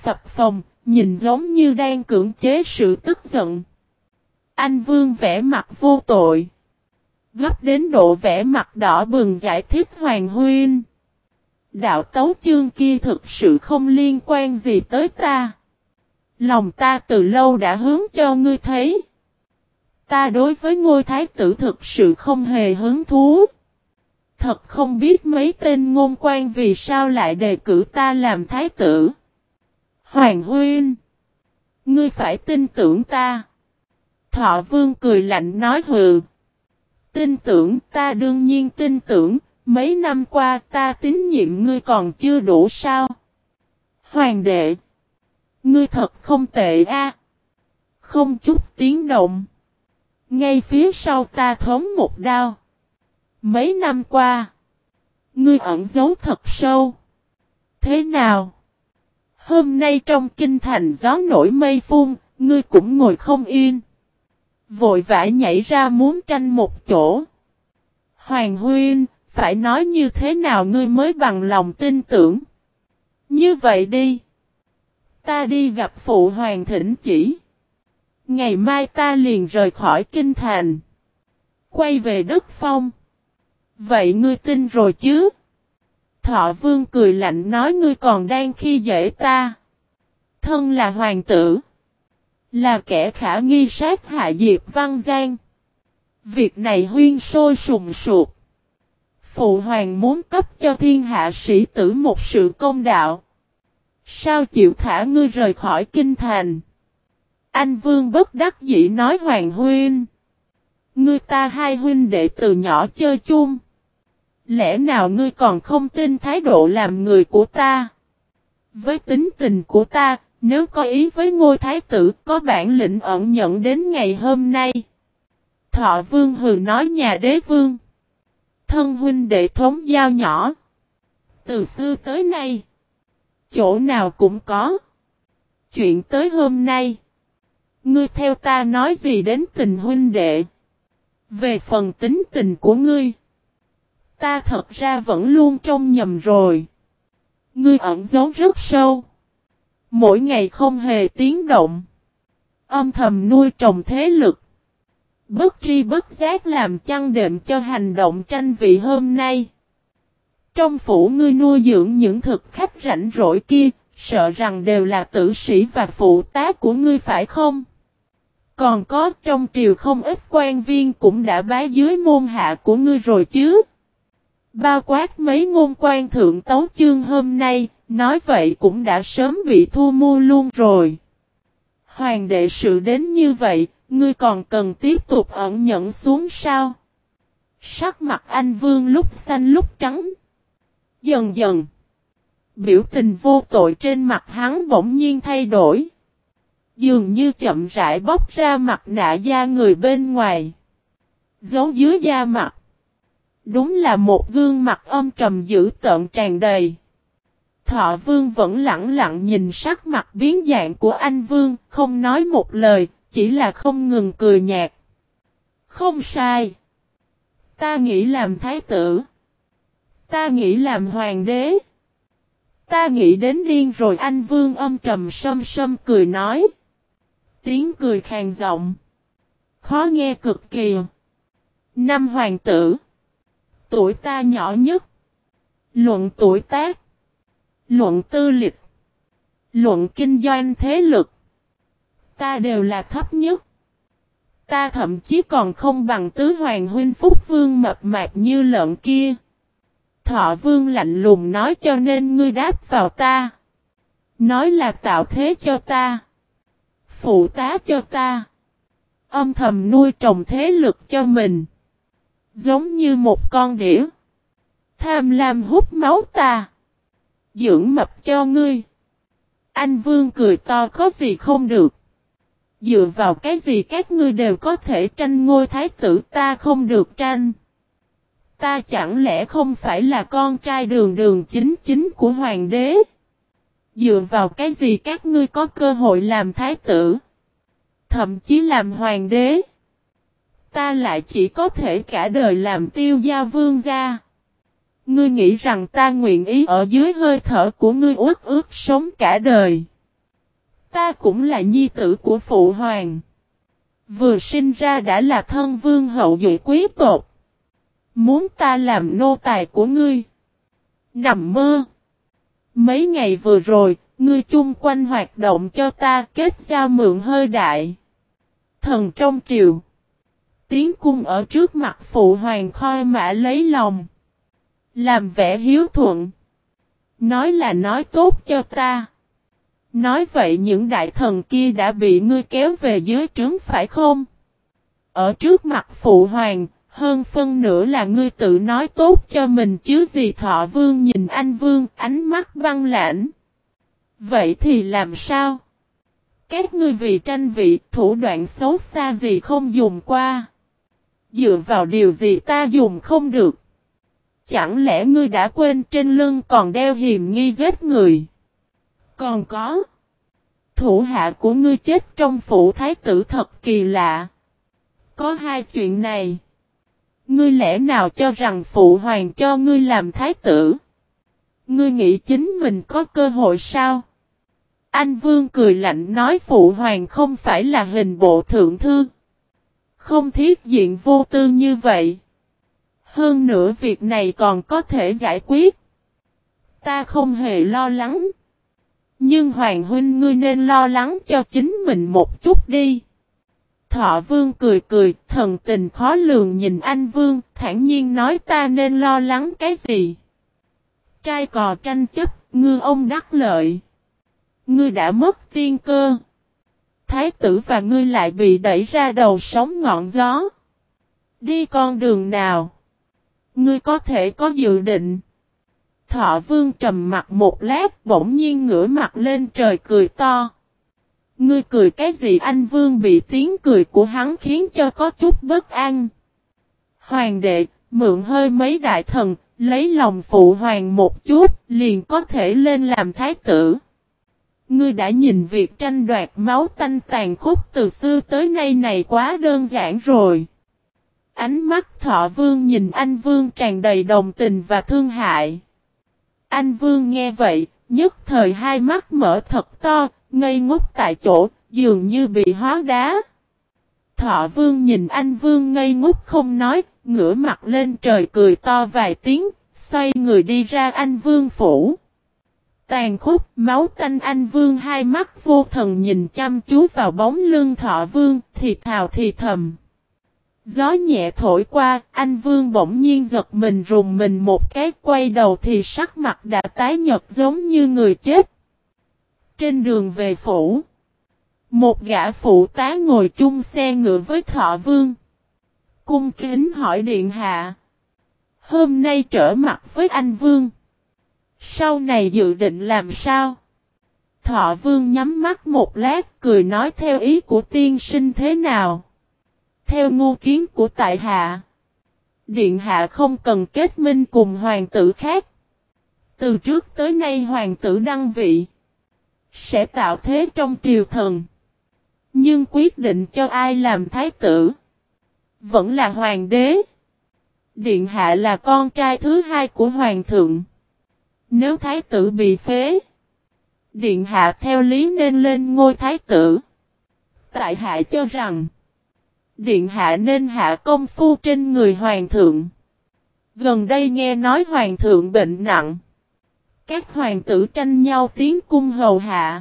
phập phồng, nhìn giống như đang cưỡng chế sự tức giận. Anh Vương vẻ mặt vô tội. Gấp đến độ vẻ mặt đỏ bừng giải thích Hoàng Huynh. Đạo tấu chương kia thực sự không liên quan gì tới ta. Lòng ta từ lâu đã hướng cho ngươi thấy. Ta đối với ngôi thái tử thực sự không hề hứng thú. Thật không biết mấy tên ngôn quan vì sao lại đề cử ta làm thái tử. Hoàng Huynh, ngươi phải tin tưởng ta. Thọ Vương cười lạnh nói hừ. Tin tưởng, ta đương nhiên tin tưởng, mấy năm qua ta tín nhiệm ngươi còn chưa đủ sao? Hoàng đệ, ngươi thật không tệ a. Không chút tiếng động. Ngay phía sau ta thống một đao. Mấy năm qua, ngươi ẩn giấu thật sâu. Thế nào? Hôm nay trong kinh thành gió nổi mây phun, ngươi cũng ngồi không yên. Vội vã nhảy ra muốn tranh một chỗ. Hoàng Huynh, phải nói như thế nào ngươi mới bằng lòng tin tưởng? Như vậy đi. Ta đi gặp phụ hoàng thỉnh chỉ. Ngày mai ta liền rời khỏi kinh thành. Quay về đất phong. Vậy ngươi tin rồi chứ? Thọ Vương cười lạnh nói ngươi còn đang khi dễ ta. Thân là hoàng tử. Là kẻ khả nghi sát hại Diệp Văn Giang. Việc này huyên sôi sùng sục. Phụ hoàng muốn cấp cho thiên hạ sĩ tử một sự công đạo. Sao chịu thả ngươi rời khỏi kinh thành? Anh Vương bất đắc dĩ nói Hoàng Huynh. Ngươi ta hai huynh đệ từ nhỏ chơi chung. Lẽ nào ngươi còn không tin thái độ làm người của ta? Với tính tình của ta, nếu có ý với ngôi thái tử có bản lĩnh ẩn nhận đến ngày hôm nay. Thọ Vương hừ nói nhà đế vương. Thân huynh đệ thống giao nhỏ. Từ xưa tới nay. Chỗ nào cũng có. Chuyện tới hôm nay. Ngươi theo ta nói gì đến tình huynh đệ. Về phần tính tình của ngươi. Ta thật ra vẫn luôn trông nhầm rồi. Ngươi ẩn giấu rất sâu. Mỗi ngày không hề tiếng động. Âm thầm nuôi trồng thế lực. Bất tri bất giác làm chăn đệm cho hành động tranh vị hôm nay. Trong phủ ngươi nuôi dưỡng những thực khách rảnh rỗi kia, sợ rằng đều là tử sĩ và phụ tá của ngươi phải không? Còn có trong triều không ít quan viên cũng đã bái dưới môn hạ của ngươi rồi chứ? Bao quát mấy ngôn quan thượng tấu chương hôm nay, nói vậy cũng đã sớm bị thu mua luôn rồi. Hoàng đệ sự đến như vậy, ngươi còn cần tiếp tục ẩn nhẫn xuống sao? Sắc mặt anh Vương lúc xanh lúc trắng. Dần dần, biểu tình vô tội trên mặt hắn bỗng nhiên thay đổi. Dường như chậm rãi bóc ra mặt nạ da người bên ngoài. Giấu dưới da mặt. Đúng là một gương mặt âm trầm dữ tợn tràn đầy. Thọ Vương vẫn lặng lặng nhìn sắc mặt biến dạng của anh Vương, không nói một lời, chỉ là không ngừng cười nhạt. Không sai. Ta nghĩ làm thái tử. Ta nghĩ làm hoàng đế. Ta nghĩ đến điên rồi anh Vương âm trầm sâm sâm cười nói. Tiếng cười khàn giọng. Khó nghe cực kỳ. Năm hoàng tử. Tuổi ta nhỏ nhất. Luận tuổi tác. Luận tư lịch. Luận kinh doanh thế lực. Ta đều là thấp nhất. Ta thậm chí còn không bằng tứ hoàng huynh Phúc Vương mập mạp như lợn kia. Thọ Vương lạnh lùng nói cho nên ngươi đáp vào ta. Nói là tạo thế cho ta. Phụ tá cho ta. Âm thầm nuôi trồng thế lực cho mình. Giống như một con đỉa. Tham lam hút máu ta. Dưỡng mập cho ngươi. Anh Vương cười to có gì không được. Dựa vào cái gì các ngươi đều có thể tranh ngôi thái tử ta không được tranh. Ta chẳng lẽ không phải là con trai đường đường chính chính của hoàng đế? Dựa vào cái gì các ngươi có cơ hội làm thái tử? Thậm chí làm hoàng đế? Ta lại chỉ có thể cả đời làm tiêu gia vương gia. Ngươi nghĩ rằng ta nguyện ý ở dưới hơi thở của ngươi uất ước sống cả đời? Ta cũng là nhi tử của phụ hoàng. Vừa sinh ra đã là thân vương hậu duệ quý tộc. Muốn ta làm nô tài của ngươi? Nằm mơ. Mấy ngày vừa rồi, ngươi chung quanh hoạt động cho ta kết giao mượn hơi đại. Thần trong triều. Tiến cung ở trước mặt phụ hoàng khoi mã lấy lòng. Làm vẻ hiếu thuận. Nói là nói tốt cho ta. Nói vậy những đại thần kia đã bị ngươi kéo về dưới trướng phải không? Ở trước mặt phụ hoàng, hơn phân nửa là ngươi tự nói tốt cho mình chứ gì. Thọ Vương nhìn anh Vương, ánh mắt băng lãnh. Vậy thì làm sao? Các ngươi vì tranh vị, thủ đoạn xấu xa gì không dùng qua? Dựa vào điều gì ta dùng không được? Chẳng lẽ ngươi đã quên trên lưng còn đeo hiềm nghi giết người? Còn có. Thủ hạ của ngươi chết trong phủ thái tử thật kỳ lạ. Có hai chuyện này. Ngươi lẽ nào cho rằng phụ hoàng cho ngươi làm thái tử? Ngươi nghĩ chính mình có cơ hội sao? Anh Vương cười lạnh nói phụ hoàng không phải là hình bộ thượng thư. Không thiết diện vô tư như vậy. Hơn nữa việc này còn có thể giải quyết. Ta không hề lo lắng. Nhưng Hoàng huynh ngươi nên lo lắng cho chính mình một chút đi. Thọ Vương cười cười, thần tình khó lường nhìn anh Vương, thản nhiên nói ta nên lo lắng cái gì? Trai cò tranh chấp, ngư ông đắc lợi. Ngươi đã mất tiên cơ. Thái tử và ngươi lại bị đẩy ra đầu sóng ngọn gió. Đi con đường nào? Ngươi có thể có dự định. Thọ Vương trầm mặt một lát bỗng nhiên ngửa mặt lên trời cười to. Ngươi cười cái gì? Anh Vương bị tiếng cười của hắn khiến cho có chút bất an. Hoàng đệ, mượn hơi mấy đại thần, lấy lòng phụ hoàng một chút, liền có thể lên làm thái tử. Ngươi đã nhìn việc tranh đoạt máu tanh tàn khốc từ xưa tới nay này quá đơn giản rồi. Ánh mắt Thọ Vương nhìn anh Vương tràn đầy đồng tình và thương hại. Anh Vương nghe vậy, nhất thời hai mắt mở thật to, ngây ngốc tại chỗ, dường như bị hóa đá. Thọ Vương nhìn anh Vương ngây ngốc không nói, ngửa mặt lên trời cười to vài tiếng, xoay người đi ra anh Vương phủ. Tàn khốc, máu tanh anh Vương hai mắt vô thần nhìn chăm chú vào bóng lưng Thọ Vương, thì thào thì thầm. Gió nhẹ thổi qua, anh Vương bỗng nhiên giật mình rùng mình một cái, quay đầu thì sắc mặt đã tái nhợt giống như người chết. Trên đường về phủ, một gã phụ tá ngồi chung xe ngựa với Thọ Vương. Cung kính hỏi điện hạ. Hôm nay trở mặt với anh Vương. Sau này dự định làm sao? Thọ Vương nhắm mắt một lát cười nói theo ý của tiên sinh thế nào? Theo ngu kiến của tại hạ. Điện hạ không cần kết minh cùng hoàng tử khác. Từ trước tới nay hoàng tử đăng vị. Sẽ tạo thế trong triều thần. Nhưng quyết định cho ai làm thái tử. Vẫn là hoàng đế. Điện hạ là con trai thứ hai của hoàng thượng. Nếu thái tử bị phế. Điện hạ theo lý nên lên ngôi thái tử. Tại hạ cho rằng. Điện hạ nên hạ công phu trên người hoàng thượng. Gần đây nghe nói hoàng thượng bệnh nặng. Các hoàng tử tranh nhau tiến cung hầu hạ.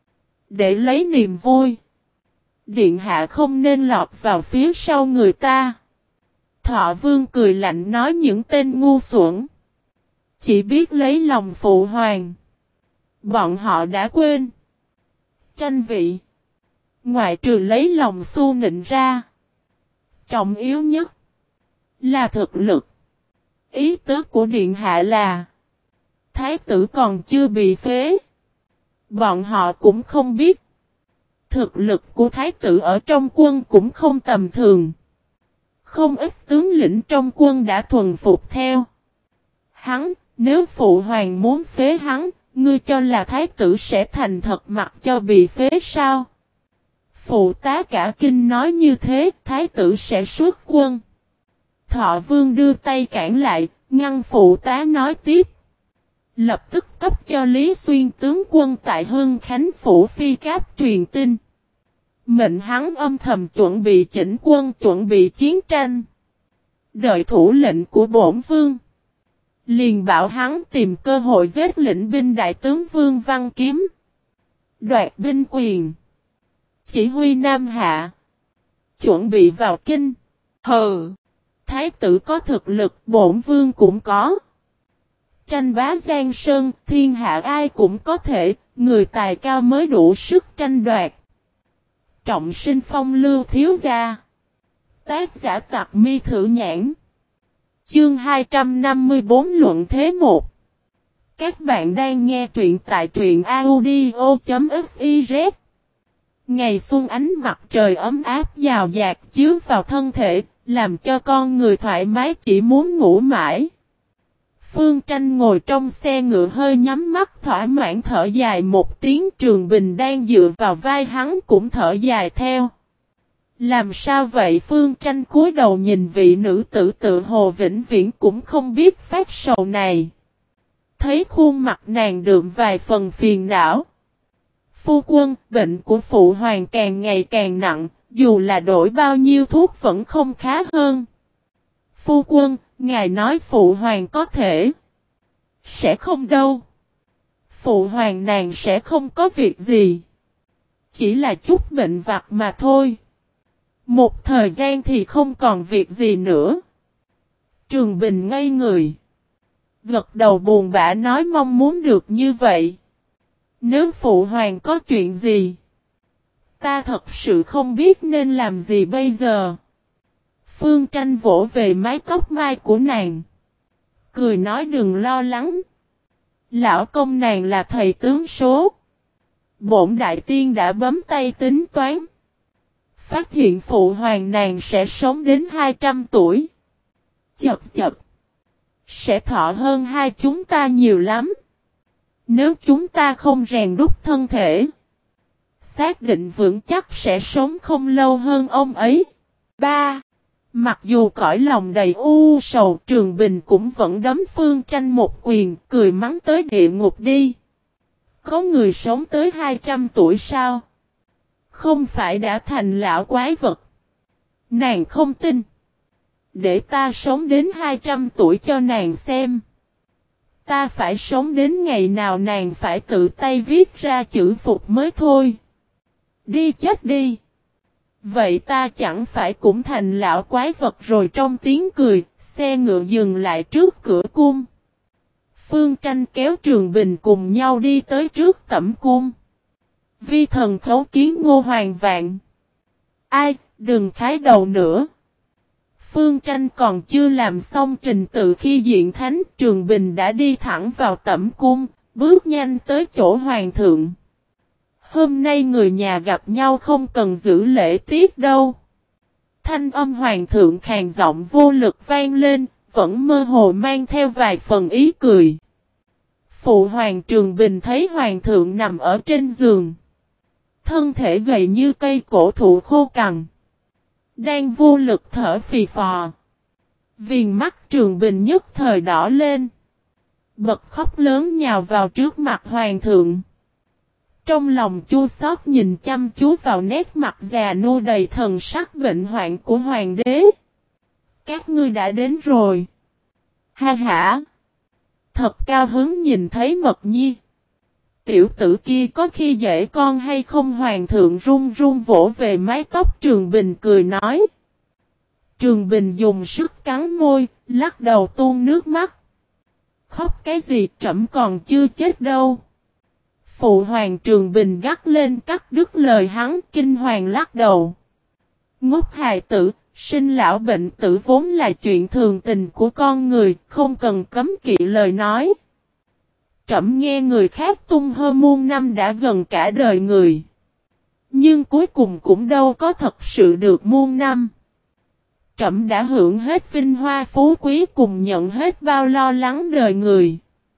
Để lấy niềm vui. Điện hạ không nên lọt vào phía sau người ta. Thọ Vương cười lạnh nói những tên ngu xuẩn. Chỉ biết lấy lòng phụ hoàng. Bọn họ đã quên. Tranh vị. Ngoại trừ lấy lòng Xu Nịnh ra. Trọng yếu nhất. Là thực lực. Ý tứ của điện hạ là. Thái tử còn chưa bị phế. Bọn họ cũng không biết. Thực lực của thái tử ở trong quân cũng không tầm thường. Không ít tướng lĩnh trong quân đã thuần phục theo. Hắn, nếu phụ hoàng muốn phế hắn, ngươi cho là thái tử sẽ thành thật mặc cho bị phế sao? Phụ tá cả kinh nói như thế, thái tử sẽ xuất quân. Thọ Vương đưa tay cản lại, ngăn phụ tá nói tiếp. Lập tức cấp cho Lý Xuyên tướng quân tại Hưng Khánh Phủ Phi Cáp truyền tin. Mệnh hắn âm thầm chuẩn bị chỉnh quân, chuẩn bị chiến tranh. Đợi thủ lệnh của bổn vương. Liền bảo hắn tìm cơ hội giết lĩnh binh đại tướng Vương Văn Kiếm. Đoạt binh quyền. Chỉ huy Nam Hạ. Chuẩn bị vào kinh. Hừ. Thái tử có thực lực, bổn vương cũng có. Tranh bá Giang Sơn, thiên hạ ai cũng có thể, người tài cao mới đủ sức tranh đoạt. Trọng sinh phong lưu thiếu gia. Tác giả Tặc Mi Thử Nhãn. Chương 254 luận thế 1. Các bạn đang nghe truyện tại truyện audio.fiz. Ngày xuân ánh mặt trời ấm áp dào dạt chiếu vào thân thể, làm cho con người thoải mái chỉ muốn ngủ mãi. Phương Tranh ngồi trong xe ngựa hơi nhắm mắt thỏa mãn thở dài một tiếng. Trường Bình đang dựa vào vai hắn cũng thở dài theo. Làm sao vậy? Phương Tranh cúi đầu nhìn vị nữ tử tự hồ vĩnh viễn cũng không biết phát sầu này. Thấy khuôn mặt nàng đượm vài phần phiền não. Phu quân, bệnh của phụ hoàng càng ngày càng nặng, dù là đổi bao nhiêu thuốc vẫn không khá hơn. Phu quân, ngài nói phụ hoàng có thể. Sẽ không đâu. Phụ hoàng nàng sẽ không có việc gì. Chỉ là chút bệnh vặt mà thôi. Một thời gian thì không còn việc gì nữa. Trường Bình ngây người. Gật đầu buồn bã nói mong muốn được như vậy. Nếu phụ hoàng có chuyện gì, ta thật sự không biết nên làm gì bây giờ. Phương Tranh vỗ về mái tóc mai của nàng. Cười nói đừng lo lắng. Lão công nàng là thầy tướng số. Bổn đại tiên đã bấm tay tính toán. Phát hiện phụ hoàng nàng sẽ sống đến 200 tuổi. Chập chập. Sẽ thọ hơn hai chúng ta nhiều lắm. Nếu chúng ta không rèn đúc thân thể, xác định vững chắc sẽ sống không lâu hơn ông ấy. 3. Mặc dù cõi lòng đầy u sầu, Trường Bình cũng vẫn đấm Phương Tranh một quyền, cười mắng tới địa ngục đi. Có người sống tới 200 tuổi sao? Không phải đã thành lão quái vật. Nàng không tin. Để ta sống đến 200 tuổi cho nàng xem. Ta phải sống đến ngày nào nàng phải tự tay viết ra chữ phục mới thôi. Đi chết đi. Vậy ta chẳng phải cũng thành lão quái vật rồi. Trong tiếng cười, xe ngựa dừng lại trước cửa cung. Phương Tranh kéo Trường Bình cùng nhau đi tới trước tẩm cung. Vi thần khấu kiến Ngô Hoàng Vạn. Ai, đừng khái đầu nữa. Phương Tranh còn chưa làm xong trình tự khi diện thánh, Trường Bình đã đi thẳng vào tẩm cung, bước nhanh tới chỗ hoàng thượng. Hôm nay người nhà gặp nhau không cần giữ lễ tiết đâu. Thanh âm hoàng thượng khàn giọng vô lực vang lên, vẫn mơ hồ mang theo vài phần ý cười. Phụ hoàng Trường Bình thấy hoàng thượng nằm ở trên giường. Thân thể gầy như cây cổ thụ khô cằn. Đang vô lực thở phì phò. Viền mắt Trường Bình nhất thời đỏ lên. Bật khóc lớn nhào vào trước mặt hoàng thượng. Trong lòng chua xót nhìn chăm chú vào nét mặt già nua đầy thần sắc bệnh hoạn của hoàng đế. Các ngươi đã đến rồi. Ha hả. Thật cao hứng nhìn thấy Mật Nhi. Tiểu tử kia có khi dễ con hay không? Hoàng thượng run run vỗ về mái tóc Trường Bình cười nói. Trường Bình dùng sức cắn môi, lắc đầu tuôn nước mắt. Khóc cái gì, trẫm còn chưa chết đâu. Phụ hoàng Trường Bình gắt lên cắt đứt lời hắn, kinh hoàng lắc đầu. Ngốc hài tử, sinh lão bệnh tử vốn là chuyện thường tình của con người, không cần cấm kỵ lời nói. Trẫm nghe người khác tung hơ muôn năm đã gần cả đời người. Nhưng cuối cùng cũng đâu có thật sự được muôn năm. Trẫm đã hưởng hết vinh hoa phú quý cùng nhận hết bao lo lắng đời người.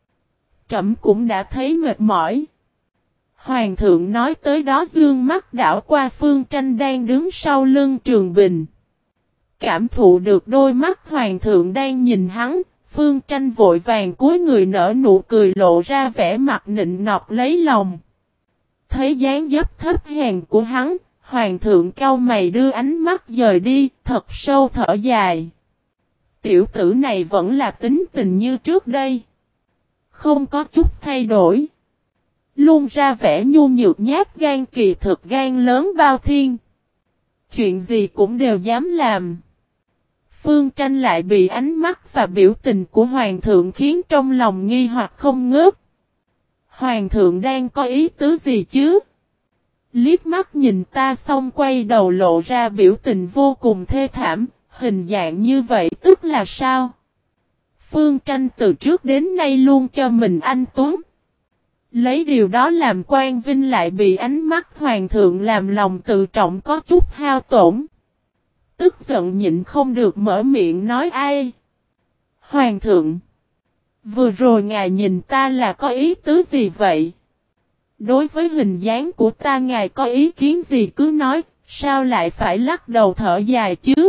Trẫm cũng đã thấy mệt mỏi. Hoàng thượng nói tới đó dương mắt đảo qua Phương Tranh đang đứng sau lưng Trường Bình. Cảm thụ được đôi mắt hoàng thượng đang nhìn hắn, Phương Tranh vội vàng cúi người nở nụ cười lộ ra vẻ mặt nịnh nọt lấy lòng. Thấy dáng dấp thấp hèn của hắn, hoàng thượng cau mày đưa ánh mắt dời đi, thật sâu thở dài. Tiểu tử này vẫn là tính tình như trước đây. Không có chút thay đổi. Luôn ra vẻ nhu nhược nhát gan, kỳ thực gan lớn bao thiên. Chuyện gì cũng đều dám làm. Phương Tranh lại bị ánh mắt và biểu tình của hoàng thượng khiến trong lòng nghi hoặc không ngớt. Hoàng thượng đang có ý tứ gì chứ? Liếc mắt nhìn ta xong quay đầu lộ ra biểu tình vô cùng thê thảm, hình dạng như vậy tức là sao? Phương Tranh từ trước đến nay luôn cho mình anh tuấn. Lấy điều đó làm quan vinh lại bị ánh mắt hoàng thượng làm lòng tự trọng có chút hao tổn. Tức giận nhịn không được mở miệng nói ai. Hoàng thượng, vừa rồi ngài nhìn ta là có ý tứ gì vậy? Đối với hình dáng của ta ngài có ý kiến gì cứ nói, sao lại phải lắc đầu thở dài chứ?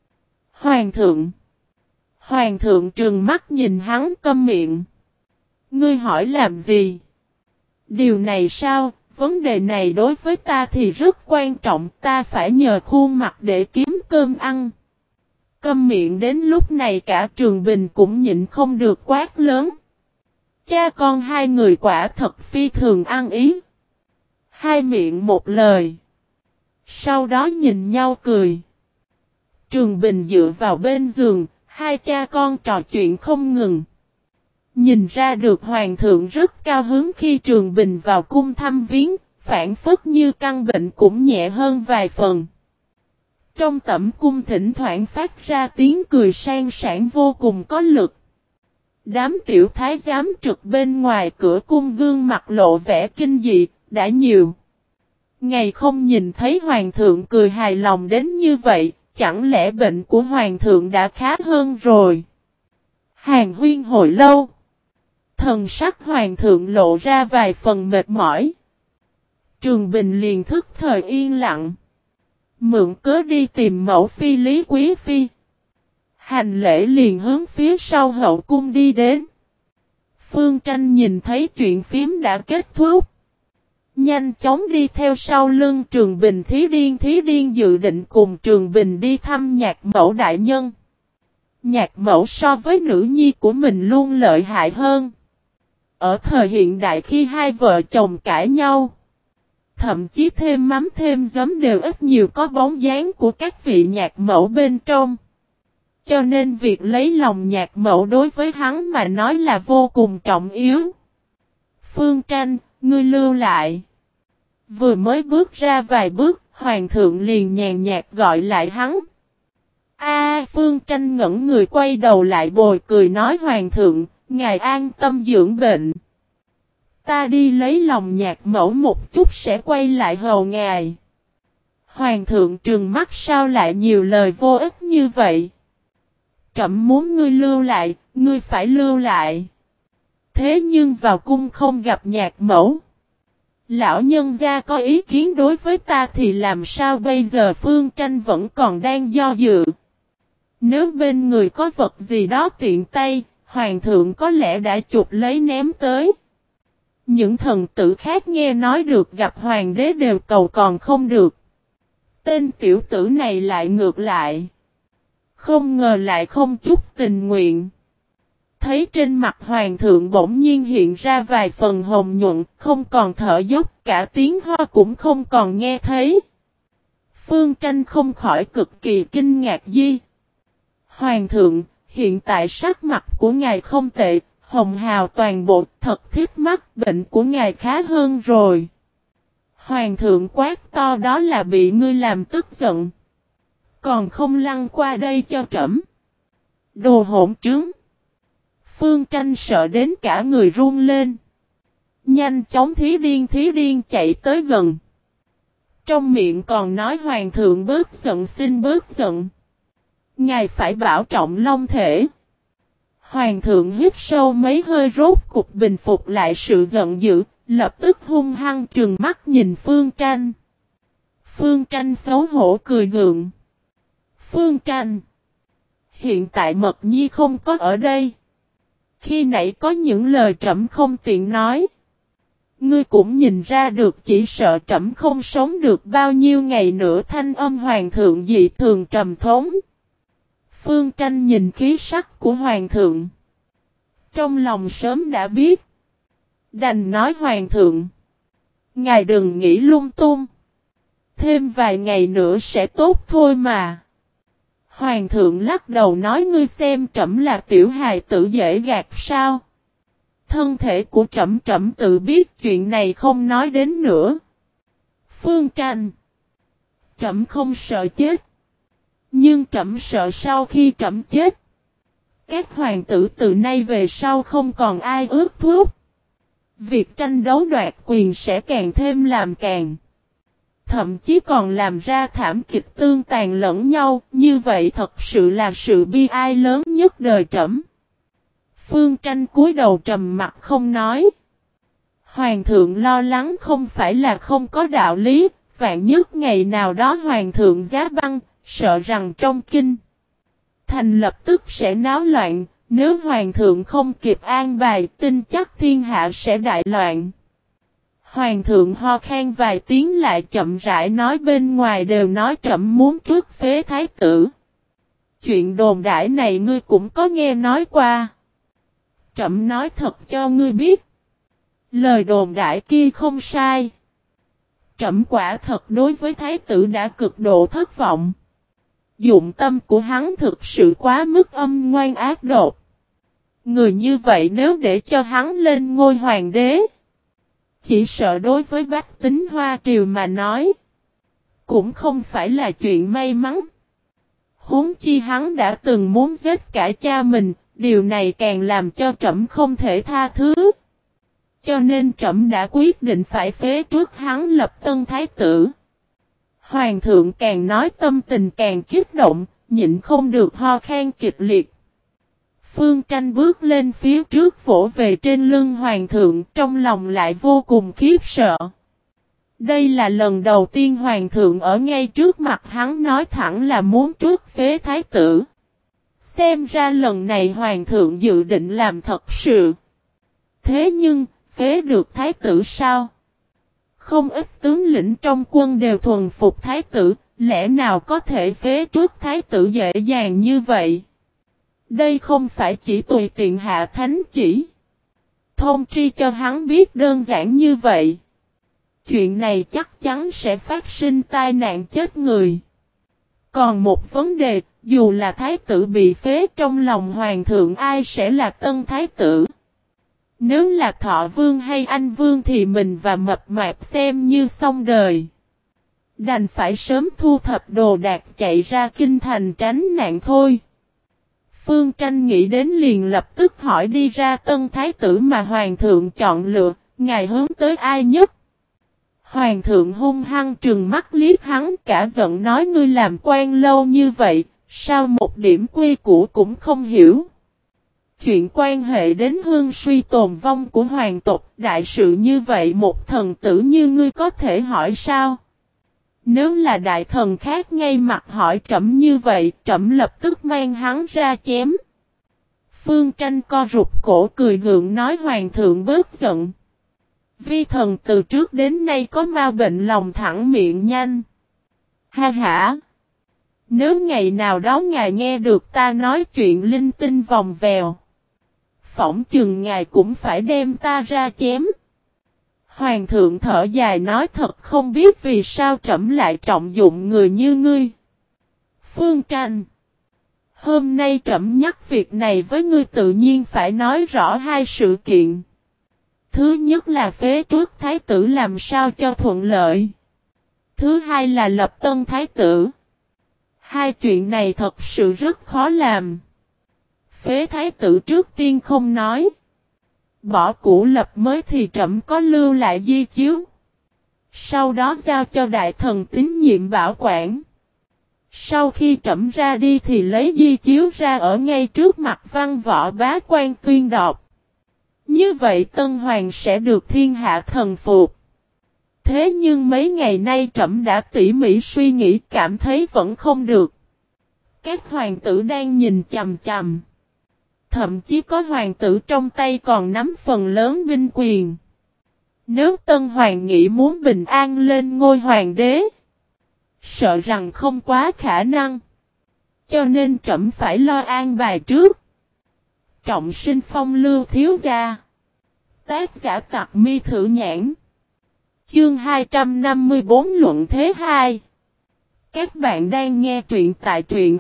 Hoàng thượng trừng mắt nhìn hắn câm miệng. Ngươi hỏi làm gì? Điều này sao? Vấn đề này đối với ta thì rất quan trọng, ta phải nhờ khuôn mặt để kiếm cơm ăn. Câm miệng đến lúc này cả Trường Bình cũng nhịn không được quát lớn. Cha con hai người quả thật phi thường ăn ý. Hai miệng một lời. Sau đó nhìn nhau cười. Trường Bình dựa vào bên giường, hai cha con trò chuyện không ngừng. Nhìn ra được hoàng thượng rất cao hứng khi Trường Bình vào cung thăm viếng, phản phất như căn bệnh cũng nhẹ hơn vài phần. Trong tẩm cung thỉnh thoảng phát ra tiếng cười sang sảng vô cùng có lực. Đám tiểu thái giám trực bên ngoài cửa cung gương mặt lộ vẻ kinh dị, đã nhiều ngày không nhìn thấy hoàng thượng cười hài lòng đến như vậy, chẳng lẽ bệnh của hoàng thượng đã khá hơn rồi? Hàn huyên hồi lâu. Thần sắc hoàng thượng lộ ra vài phần mệt mỏi. Trường Bình liền thức thời yên lặng. Mượn cớ đi tìm mẫu phi Lý Quý Phi. Hành lễ liền hướng phía sau hậu cung đi đến. Phương Tranh nhìn thấy chuyện phím đã kết thúc. Nhanh chóng đi theo sau lưng Trường Bình Thí Điên dự định cùng Trường Bình đi thăm nhạc mẫu đại nhân. Nhạc mẫu so với nữ nhi của mình luôn lợi hại hơn. Ở thời hiện đại khi hai vợ chồng cãi nhau, thậm chí thêm mắm thêm giấm đều ít nhiều có bóng dáng của các vị nhạc mẫu bên trong. Cho nên việc lấy lòng nhạc mẫu đối với hắn mà nói là vô cùng trọng yếu. Phương Tranh, ngươi lưu lại. Vừa mới bước ra vài bước, hoàng thượng liền nhàn nhạt gọi lại hắn. Phương Tranh ngẩn người quay đầu lại bồi cười nói hoàng thượng, ngài an tâm dưỡng bệnh. Ta đi lấy lòng nhạc mẫu một chút sẽ quay lại hầu ngài. Hoàng thượng trừng mắt sao lại nhiều lời vô ích như vậy? Trẫm muốn ngươi lưu lại, ngươi phải lưu lại. Thế nhưng vào cung không gặp nhạc mẫu. Lão nhân gia có ý kiến đối với ta thì làm sao bây giờ? Phương Tranh vẫn còn đang do dự. Nếu bên người có vật gì đó tiện tay, hoàng thượng có lẽ đã chụp lấy ném tới. Những thần tử khác nghe nói được gặp hoàng đế đều cầu còn không được. Tên tiểu tử này lại ngược lại. Không ngờ lại không chút tình nguyện. Thấy trên mặt hoàng thượng bỗng nhiên hiện ra vài phần hồng nhuận, không còn thở dốc, cả tiếng ho cũng không còn nghe thấy. Phương Tranh không khỏi cực kỳ kinh ngạc di. Hoàng thượng, hiện tại sắc mặt của ngài không tệ, hồng hào toàn bộ, thật thích mắt, bệnh của ngài khá hơn rồi. Hoàng thượng quát to đó là bị ngươi làm tức giận. Còn không lăn qua đây cho trẫm. Đồ hỗn trướng. Phương Tranh sợ đến cả người run lên. Nhanh chóng thí điên chạy tới gần. Trong miệng còn nói hoàng thượng bớt giận, xin bớt giận. Ngài phải bảo trọng long thể. Hoàng thượng hít sâu mấy hơi rốt cục bình phục lại sự giận dữ, lập tức hung hăng trừng mắt nhìn Phương Tranh. Phương Tranh xấu hổ cười gượng. Phương Tranh. Hiện tại Mật Nhi không có ở đây. Khi nãy có những lời trẫm không tiện nói. Ngươi cũng nhìn ra được, chỉ sợ trẫm không sống được bao nhiêu ngày nữa. Thanh âm hoàng thượng dị thường trầm thống. Phương Tranh nhìn khí sắc của hoàng thượng. Trong lòng sớm đã biết. Đành nói hoàng thượng. Ngài đừng nghĩ lung tung. Thêm vài ngày nữa sẽ tốt thôi mà. Hoàng thượng lắc đầu nói, ngươi xem trẫm là tiểu hài tử dễ gạt sao. Thân thể của trẫm tự biết, chuyện này không nói đến nữa. Phương Tranh. Trẫm không sợ chết. Nhưng trẫm sợ sau khi trẫm chết. Các hoàng tử từ nay về sau không còn ai ước thúc. Việc tranh đấu đoạt quyền sẽ càng thêm làm càng. Thậm chí còn làm ra thảm kịch tương tàn lẫn nhau. Như vậy thật sự là sự bi ai lớn nhất đời trẫm. Phương Tranh cúi đầu trầm mặt không nói. Hoàng thượng lo lắng không phải là không có đạo lý. Vạn nhất ngày nào đó hoàng thượng giá băng, sợ rằng trong kinh thành lập tức sẽ náo loạn. Nếu hoàng thượng không kịp an bài, tin chắc thiên hạ sẽ đại loạn. Hoàng thượng ho khan vài tiếng lại chậm rãi nói, bên ngoài đều nói trẫm muốn truất phế thái tử. Chuyện đồn đãi này ngươi cũng có nghe nói qua. Trẫm nói thật cho ngươi biết. Lời đồn đãi kia không sai. Trẫm quả thật đối với thái tử đã cực độ thất vọng. Dụng tâm của hắn thực sự quá mức âm ngoan ác độc. Người như vậy nếu để cho hắn lên ngôi hoàng đế, chỉ sợ đối với bách tính Hoa Triều mà nói, cũng không phải là chuyện may mắn. Huống chi hắn đã từng muốn giết cả cha mình, điều này càng làm cho trẫm không thể tha thứ. Cho nên trẫm đã quyết định phải phế trước hắn lập tân thái tử. Hoàng thượng càng nói tâm tình càng kích động, nhịn không được ho khan kịch liệt. Phương Tranh bước lên phía trước vỗ về trên lưng hoàng thượng, trong lòng lại vô cùng khiếp sợ. Đây là lần đầu tiên hoàng thượng ở ngay trước mặt hắn nói thẳng là muốn truất phế thái tử. Xem ra lần này hoàng thượng dự định làm thật sự. Thế nhưng, phế được thái tử sao? Không ít tướng lĩnh trong quân đều thuần phục thái tử, lẽ nào có thể phế truất thái tử dễ dàng như vậy? Đây không phải chỉ tùy tiện hạ thánh chỉ. Thông tri cho hắn biết đơn giản như vậy. Chuyện này chắc chắn sẽ phát sinh tai nạn chết người. Còn một vấn đề, dù là thái tử bị phế, trong lòng hoàng thượng ai sẽ là tân thái tử? Nếu là Thọ Vương hay Anh Vương thì mình và Mập Mạp xem như xong đời. Đành phải sớm thu thập đồ đạc chạy ra kinh thành tránh nạn thôi. Phương Tranh nghĩ đến liền lập tức hỏi đi ra tân thái tử mà hoàng thượng chọn lựa, ngài hướng tới ai nhất? Hoàng thượng hung hăng trừng mắt liếc hắn, cả giận nói, ngươi làm quan lâu như vậy, sao một điểm quy củ cũng không hiểu? Chuyện quan hệ đến hương suy tồn vong của hoàng tộc, đại sự như vậy một thần tử như ngươi có thể hỏi sao? Nếu là đại thần khác ngay mặt hỏi trẫm như vậy, trẫm lập tức mang hắn ra chém. Phương Tranh co rụt cổ cười gượng nói, hoàng thượng bớt giận. Vi thần từ trước đến nay có ma bệnh lòng thẳng miệng nhanh. Ha ha! Nếu ngày nào đó ngài nghe được ta nói chuyện linh tinh vòng vèo, phỏng chừng ngài cũng phải đem ta ra chém. Hoàng thượng thở dài nói, thật không biết vì sao trẫm lại trọng dụng người như ngươi. Phương Tranh. Hôm nay trẫm nhắc việc này với ngươi tự nhiên phải nói rõ hai sự kiện. Thứ nhất là phế truất thái tử làm sao cho thuận lợi. Thứ hai là lập tân thái tử. Hai chuyện này thật sự rất khó làm. Phế thái tử trước tiên không nói. Bỏ cũ lập mới thì trẫm có lưu lại di chiếu. Sau đó giao cho đại thần tín nhiệm bảo quản. Sau khi trẫm ra đi thì lấy di chiếu ra ở ngay trước mặt văn võ bá quan tuyên đọc. Như vậy Tân Hoàng sẽ được thiên hạ thần phục. Thế nhưng mấy ngày nay trẫm đã tỉ mỉ suy nghĩ, cảm thấy vẫn không được. Các hoàng tử đang nhìn chằm chằm. thậm chí có hoàng tử trong tay còn nắm phần lớn binh quyền. Nếu Tân Hoàng nghĩ muốn bình an lên ngôi hoàng đế, sợ rằng không quá khả năng. Cho nên trẫm phải lo an bài trước. Trọng sinh phong lưu thiếu gia. Tác giả Tặc Mi Thử Nhãn. Chương 254 luận thế 2. Các bạn đang nghe truyện tại truyện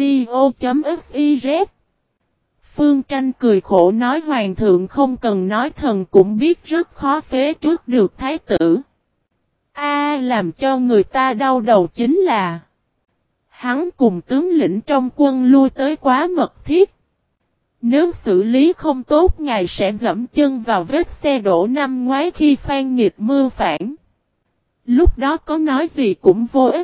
audio.fiz. Phương Tranh cười khổ nói hoàng thượng không cần nói thần cũng biết rất khó phế trước được thái tử. Làm cho người ta đau đầu chính là hắn cùng tướng lĩnh trong quân lui tới quá mật thiết. Nếu xử lý không tốt ngài sẽ dẫm chân vào vết xe đổ năm ngoái khi Phan Nghịch mưu phản. Lúc đó có nói gì cũng vô ích.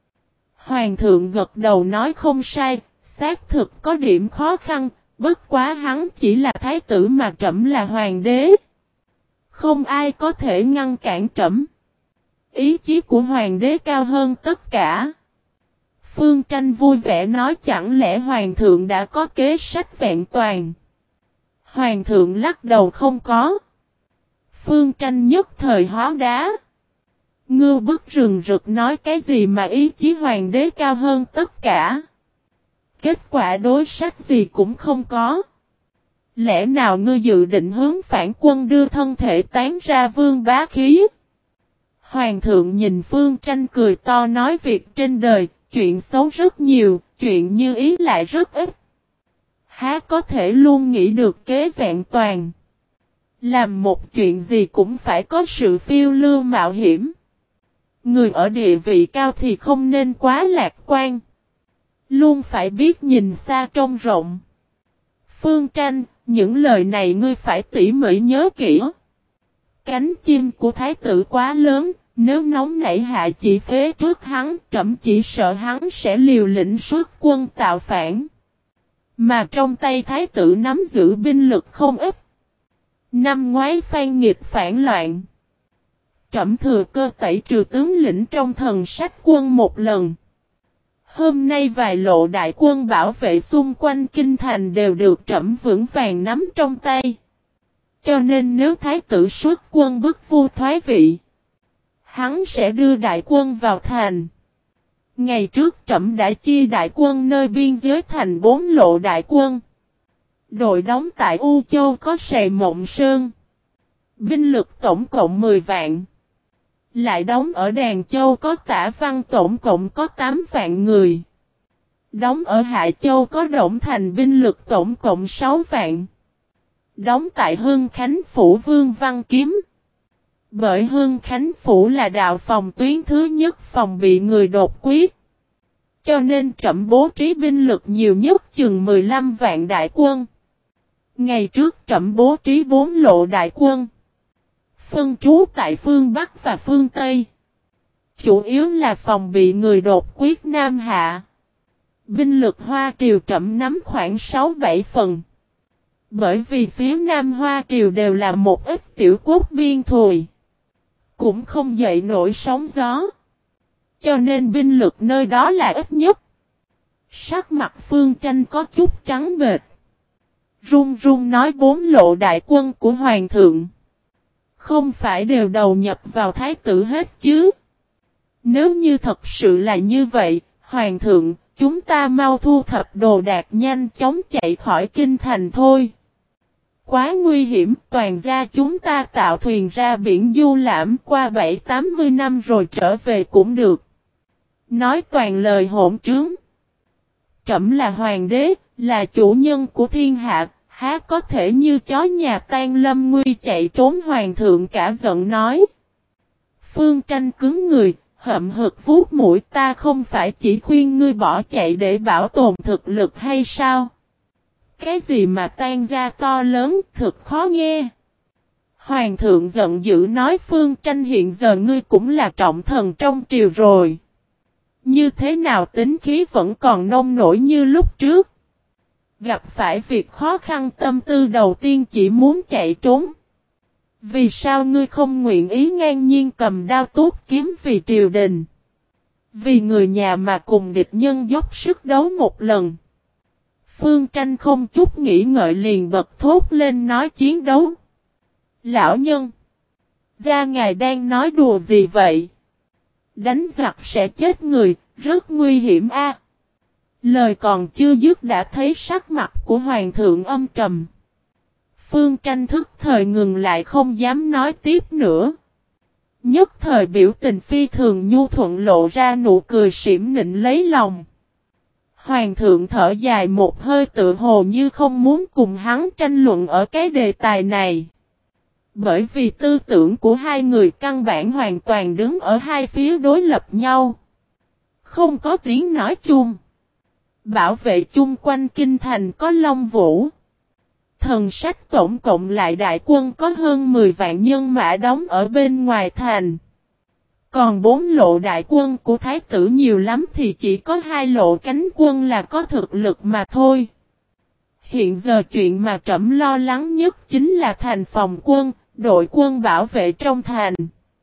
Hoàng thượng gật đầu nói không sai, xác thực có điểm khó khăn, bất quá hắn chỉ là thái tử mà trẫm là hoàng đế. Không ai có thể ngăn cản trẫm. Ý chí của hoàng đế cao hơn tất cả. Phương Tranh vui vẻ nói chẳng lẽ hoàng thượng đã có kế sách vẹn toàn. Hoàng thượng lắc đầu không có. Phương Tranh nhất thời hóa đá. Ngưu bức rừng rực nói cái gì mà ý chí hoàng đế cao hơn tất cả. Kết quả đối sách gì cũng không có. Lẽ nào ngươi dự định hướng phản quân đưa thân thể tán ra vương bá khí? Hoàng thượng nhìn Phương Tranh cười to nói việc trên đời, chuyện xấu rất nhiều, chuyện như ý lại rất ít. Há có thể luôn nghĩ được kế vẹn toàn. Làm một chuyện gì cũng phải có sự phiêu lưu mạo hiểm. Người ở địa vị cao thì không nên quá lạc quan. Luôn phải biết nhìn xa trông rộng. Phương Tranh, những lời này ngươi phải tỉ mỉ nhớ kỹ. Cánh chim của thái tử quá lớn, nếu nóng nảy hạ chỉ phế trước hắn, trẫm chỉ sợ hắn sẽ liều lĩnh xuất quân tạo phản. Mà trong tay thái tử nắm giữ binh lực không ít. Năm ngoái Phan Nghịch phản loạn. Trẫm thừa cơ tẩy trừ tướng lĩnh trong thần sách quân một lần. Hôm nay vài lộ đại quân bảo vệ xung quanh kinh thành đều được trẫm vững vàng nắm trong tay. Cho nên nếu thái tử xuất quân bức vua thoái vị, hắn sẽ đưa đại quân vào thành. Ngày trước trẫm đã chia đại quân nơi biên giới thành 4 lộ đại quân. Đội đóng tại U Châu có Sài Mộng Sơn. Binh lực tổng cộng 10 vạn. Lại đóng ở Đàn Châu có Tả Văn tổng cộng có 8 vạn người. Đóng ở Hạ Châu có Động Thành binh lực tổng cộng 6 vạn. Đóng tại Hưng Khánh Phủ Vương Văn Kiếm. Bởi Hưng Khánh Phủ là đạo phòng tuyến thứ nhất phòng bị người đột quyết. Cho nên trẫm bố trí binh lực nhiều nhất chừng 15 vạn đại quân. Ngày trước trẫm bố trí 4 lộ đại quân. Phân trú tại phương Bắc và phương Tây. Chủ yếu là phòng bị người đột quyết Nam Hạ. Binh lực Hoa Triều trẫm nắm khoảng 6-7 phần. Bởi vì phía Nam Hoa Triều đều là một ít tiểu quốc biên thùi. Cũng không dậy nổi sóng gió. Cho nên binh lực nơi đó là ít nhất. Sắc mặt Phương Tranh có chút trắng bệch. Run run nói 4 lộ đại quân của Hoàng thượng. Không phải đều đầu nhập vào thái tử hết chứ. Nếu như thật sự là như vậy, Hoàng thượng, chúng ta mau thu thập đồ đạc nhanh chóng chạy khỏi kinh thành thôi. Quá nguy hiểm, toàn gia chúng ta tạo thuyền ra biển du lãm qua 7-80 năm rồi trở về cũng được. Nói toàn lời hỗn trướng. Trẫm là hoàng đế, là chủ nhân của thiên hạ, há có thể như chó nhà tan lâm nguy chạy trốn hoàng thượng cả giận nói. Phương Tranh cứng người, hậm hực vuốt mũi ta không phải chỉ khuyên ngươi bỏ chạy để bảo tồn thực lực hay sao? Cái gì mà tan gia to lớn thực khó nghe. Hoàng thượng giận dữ nói Phương Tranh hiện giờ ngươi cũng là trọng thần trong triều rồi. Như thế nào tính khí vẫn còn nông nổi như lúc trước. Gặp phải việc khó khăn tâm tư đầu tiên chỉ muốn chạy trốn. Vì sao ngươi không nguyện ý ngang nhiên cầm đao tuốt kiếm vì triều đình? Vì người nhà mà cùng địch nhân dốc sức đấu một lần. Phương Tranh không chút nghĩ ngợi liền bật thốt lên nói chiến đấu. Lão nhân! Gia ngài đang nói đùa gì vậy? Đánh giặc sẽ chết người, rất nguy hiểm a. Lời còn chưa dứt đã thấy sắc mặt của hoàng thượng âm trầm. Phương Tranh thức thời ngừng lại không dám nói tiếp nữa. Nhất thời biểu tình phi thường nhu thuận lộ ra nụ cười xỉm nịnh lấy lòng. Hoàng thượng thở dài một hơi tự hồ như không muốn cùng hắn tranh luận ở cái đề tài này. Bởi vì tư tưởng của hai người căn bản hoàn toàn đứng ở hai phía đối lập nhau. Không có tiếng nói chung. Bảo vệ chung quanh kinh thành có Long Vũ. Thần sách tổng cộng lại đại quân có hơn 10 vạn nhân mã đóng ở bên ngoài thành. Còn 4 lộ đại quân của thái tử nhiều lắm thì chỉ có 2 lộ cánh quân là có thực lực mà thôi. Hiện giờ chuyện mà trẫm lo lắng nhất chính là thành phòng quân, đội quân bảo vệ trong thành.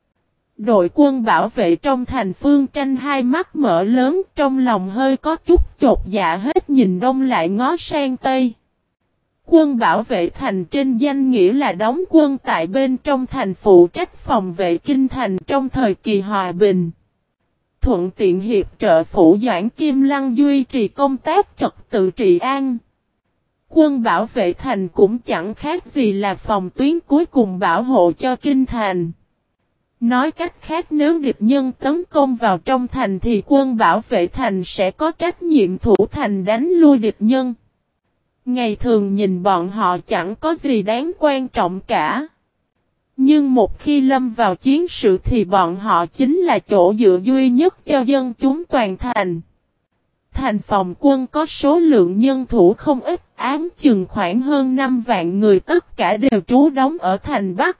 Đội quân bảo vệ trong thành Phương Tranh hai mắt mở lớn trong lòng hơi có chút chột dạ hết nhìn đông lại ngó sang tây. Quân bảo vệ thành trên danh nghĩa là đóng quân tại bên trong thành phụ trách phòng vệ kinh thành trong thời kỳ hòa bình. Thuận tiện hiệp trợ phủ Doãn Kim Lăng duy trì công tác trật tự trị an. Quân bảo vệ thành cũng chẳng khác gì là phòng tuyến cuối cùng bảo hộ cho kinh thành. Nói cách khác nếu địch nhân tấn công vào trong thành thì quân bảo vệ thành sẽ có trách nhiệm thủ thành đánh lui địch nhân. Ngày thường nhìn bọn họ chẳng có gì đáng quan trọng cả. Nhưng một khi lâm vào chiến sự thì bọn họ chính là chỗ dựa duy nhất cho dân chúng toàn thành. Thành phòng quân có số lượng nhân thủ không ít, ám chừng khoảng hơn 5 vạn người tất cả đều trú đóng ở thành Bắc.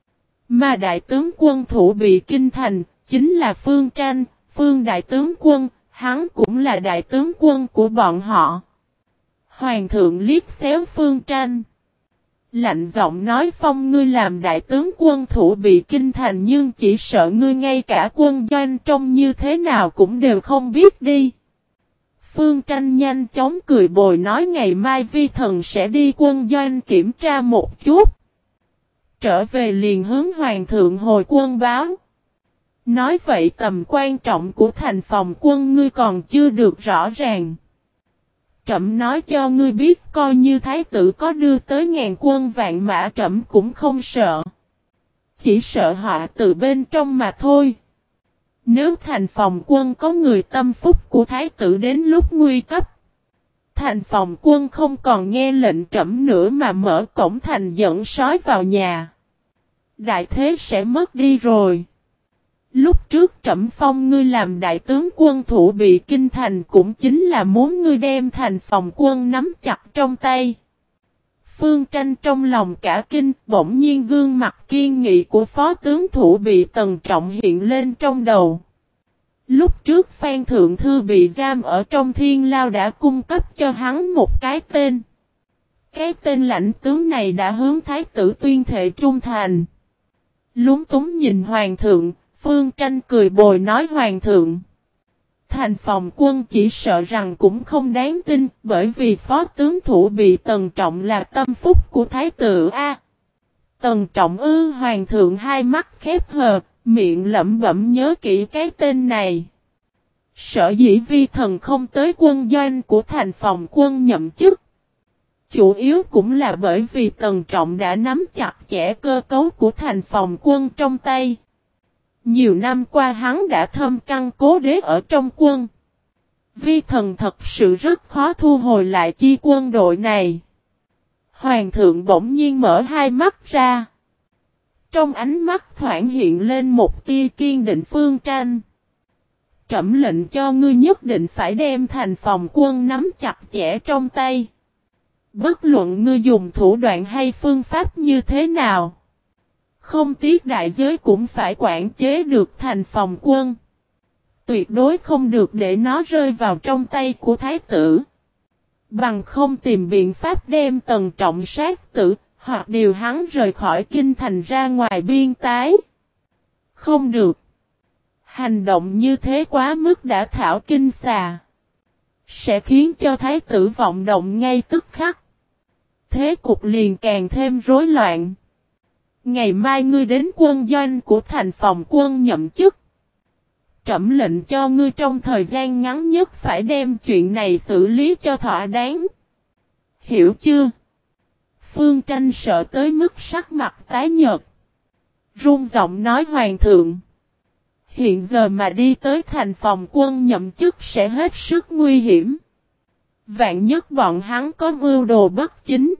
Mà đại tướng quân thủ bị kinh thành, chính là Phương Tranh, Phương đại tướng quân, hắn cũng là đại tướng quân của bọn họ. Hoàng thượng liếc xéo Phương Tranh. Lạnh giọng nói phong ngươi làm đại tướng quân thủ bị kinh thành nhưng chỉ sợ ngươi ngay cả quân doanh trông như thế nào cũng đều không biết đi. Phương Tranh nhanh chóng cười bồi nói ngày mai vi thần sẽ đi quân doanh kiểm tra một chút. Trở về liền hướng hoàng thượng hồi quân báo. Nói vậy tầm quan trọng của thành phòng quân ngươi còn chưa được rõ ràng. Trẫm nói cho ngươi biết coi như thái tử có đưa tới 1000 quân vạn mã trẫm cũng không sợ. Chỉ sợ họa từ bên trong mà thôi. Nếu thành phòng quân có người tâm phúc của thái tử đến lúc nguy cấp. Thành phòng quân không còn nghe lệnh trẫm nữa mà mở cổng thành dẫn sói vào nhà. Đại thế sẽ mất đi rồi. Lúc trước trẫm phong ngươi làm đại tướng quân thủ bị kinh thành cũng chính là muốn ngươi đem thành phòng quân nắm chặt trong tay. Phương Tranh trong lòng cả kinh, bỗng nhiên gương mặt kiên nghị của phó tướng thủ bị Tần Trọng hiện lên trong đầu. Lúc trước Phan Thượng Thư bị giam ở trong Thiên Lao đã cung cấp cho hắn một cái tên. Cái tên lãnh tướng này đã hướng thái tử tuyên thệ trung thành. Lúng túng nhìn hoàng thượng, Phương Tranh cười bồi nói hoàng thượng. Thành phòng quân chỉ sợ rằng cũng không đáng tin bởi vì phó tướng thủ bị Tần Trọng là tâm phúc của thái tử A. Tần Trọng hoàng thượng hai mắt khép hờ, miệng lẩm bẩm nhớ kỹ cái tên này. Sở dĩ vi thần không tới quân doanh của thành phòng quân nhậm chức. Chủ yếu cũng là bởi vì Tần Trọng đã nắm chặt chẽ cơ cấu của thành phòng quân trong tay. Nhiều năm qua hắn đã thâm căn cố đế ở trong quân. Vi thần thật sự rất khó thu hồi lại chi quân đội này. Hoàng thượng bỗng nhiên mở hai mắt ra. Trong ánh mắt thoảng hiện lên một tia kiên định. Phương Tranh. Trẫm lệnh cho ngươi nhất định phải đem thành phòng quân nắm chặt chẽ trong tay. Bất luận ngươi dùng thủ đoạn hay phương pháp như thế nào. Không tiếc đại giới cũng phải quản chế được thành phòng quân. Tuyệt đối không được để nó rơi vào trong tay của thái tử. Bằng không tìm biện pháp đem Tần Trọng sát tử, hoặc điều hắn rời khỏi kinh thành ra ngoài biên tái. Không được. Hành động như thế quá mức đã thảo kinh xà. sẽ khiến cho thái tử vọng động ngay tức khắc. Thế cục liền càng thêm rối loạn. Ngày mai ngươi đến quân doanh của thành phòng quân nhậm chức. Trẫm lệnh cho ngươi trong thời gian ngắn nhất phải đem chuyện này xử lý cho thỏa đáng. Hiểu chưa? Phương Tranh sợ tới mức sắc mặt tái nhợt. Run giọng nói hoàng thượng. Hiện giờ mà đi tới thành phòng quân nhậm chức sẽ hết sức nguy hiểm. Vạn nhất bọn hắn có mưu đồ bất chính.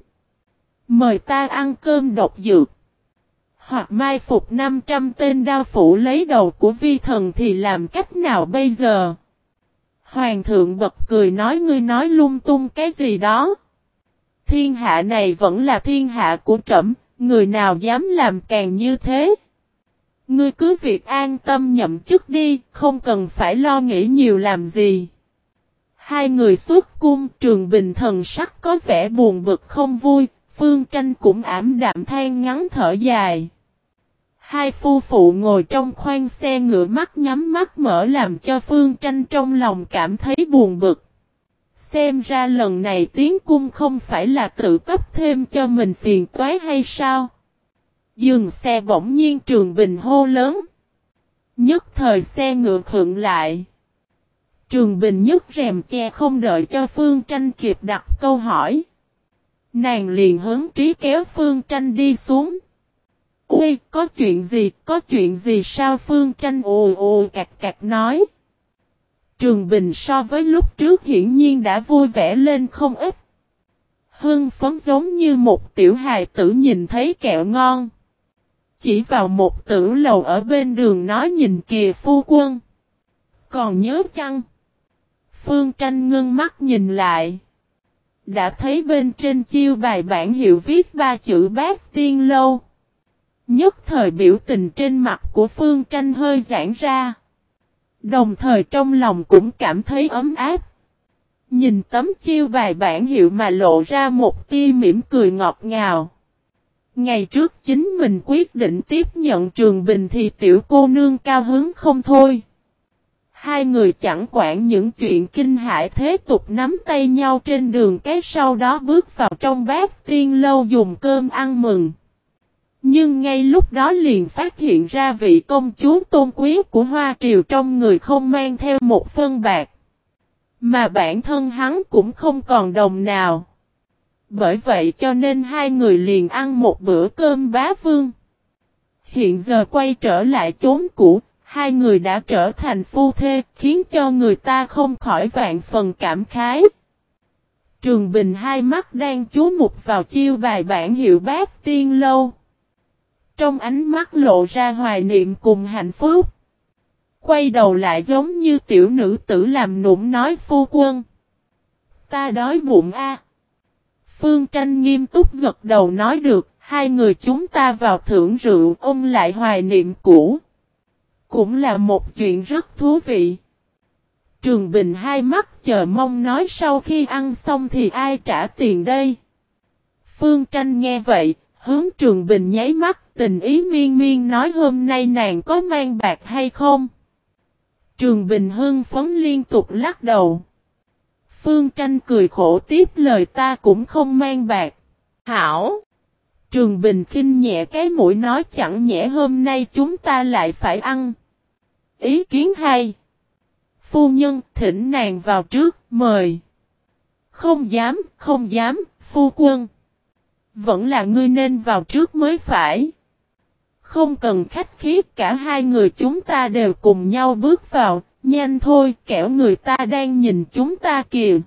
Mời ta ăn cơm độc dược. Hoặc mai phục 500 tên đao phủ lấy đầu của vi thần thì làm cách nào bây giờ? Hoàng thượng bật cười nói ngươi nói lung tung cái gì đó. Thiên hạ này vẫn là thiên hạ của trẫm, người nào dám làm càng như thế. Ngươi cứ việc an tâm nhậm chức đi, không cần phải lo nghĩ nhiều làm gì. Hai người xuất cung, Trường Bình thần sắc có vẻ buồn bực không vui, Phương Tranh cũng ảm đạm than ngắn thở dài. Hai phu phụ ngồi trong khoang xe ngựa mắt nhắm mắt mở làm cho Phương Tranh trong lòng cảm thấy buồn bực. Xem ra lần này tiến cung không phải là tự cấp thêm cho mình phiền toái hay sao? Dừng xe bỗng nhiên Trường Bình hô lớn. Nhất thời xe ngựa khựng lại. Trường Bình nhấc rèm che không đợi cho Phương Tranh kịp đặt câu hỏi. Nàng liền hướng trí kéo Phương Tranh đi xuống. Ui, có chuyện gì sao Phương Tranh ồ ồ cạc cạc nói. Trường Bình so với lúc trước hiển nhiên đã vui vẻ lên không ít. Hưng phấn giống như một tiểu hài tử nhìn thấy kẹo ngon. Chỉ vào một tử lầu ở bên đường nói nhìn kìa phu quân. Còn nhớ chăng? Phương Tranh ngưng mắt nhìn lại. Đã thấy bên trên chiêu bài bảng hiệu viết 3 chữ Bát Tiên Lâu. Nhất thời biểu tình trên mặt của Phương Tranh hơi giãn ra. Đồng thời trong lòng cũng cảm thấy ấm áp. Nhìn tấm chiêu bài bảng hiệu mà lộ ra một tia mỉm cười ngọt ngào. Ngày trước chính mình quyết định tiếp nhận Trường Bình thì tiểu cô nương cao hứng không thôi. Hai người chẳng quản những chuyện kinh hãi thế tục nắm tay nhau trên đường cái sau đó bước vào trong Bát Tiên Lâu dùng cơm ăn mừng. Nhưng ngay lúc đó liền phát hiện ra vị công chúa tôn quý của Hoa Triều trong người không mang theo một phân bạc. Mà bản thân hắn cũng không còn đồng nào. Bởi vậy cho nên hai người liền ăn một bữa cơm bá vương. Hiện giờ quay trở lại chốn cũ, hai người đã trở thành phu thê, khiến cho người ta không khỏi vạn phần cảm khái. Trường Bình hai mắt đang chú mục vào chiêu bài bảng hiệu Bát Tiên Lâu. Trong ánh mắt lộ ra hoài niệm cùng hạnh phúc. Quay đầu lại giống như tiểu nữ tử làm nũng nói phu quân. Ta đói bụng a. Phương Tranh nghiêm túc gật đầu nói được, hai người chúng ta vào thưởng rượu ôn lại hoài niệm cũ. Cũng là một chuyện rất thú vị. Trường Bình hai mắt chờ mong nói sau khi ăn xong thì ai trả tiền đây. Phương Tranh nghe vậy, hướng Trường Bình nháy mắt tình ý miên miên nói hôm nay nàng có mang bạc hay không. Trường Bình hưng phấn liên tục lắc đầu. Phương Tranh cười khổ tiếp lời ta cũng không mang bạc. Hảo! Trường Bình khinh nhẹ cái mũi nói chẳng nhẽ hôm nay chúng ta lại phải ăn. Ý kiến hay. Phu nhân thỉnh nàng vào trước, mời. Không dám, phu quân. Vẫn là ngươi nên vào trước mới phải. Không cần khách khí cả hai người chúng ta đều cùng nhau bước vào, nhanh thôi kẻo người ta đang nhìn chúng ta kìa.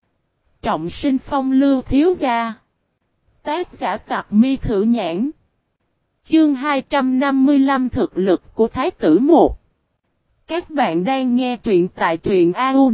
Trọng Sinh Phong Lưu thiếu gia. Tác giả Tặc Mi Thử Nhãn. Chương 255 thực lực của Thái tử 1. Các bạn đang nghe truyện tại truyện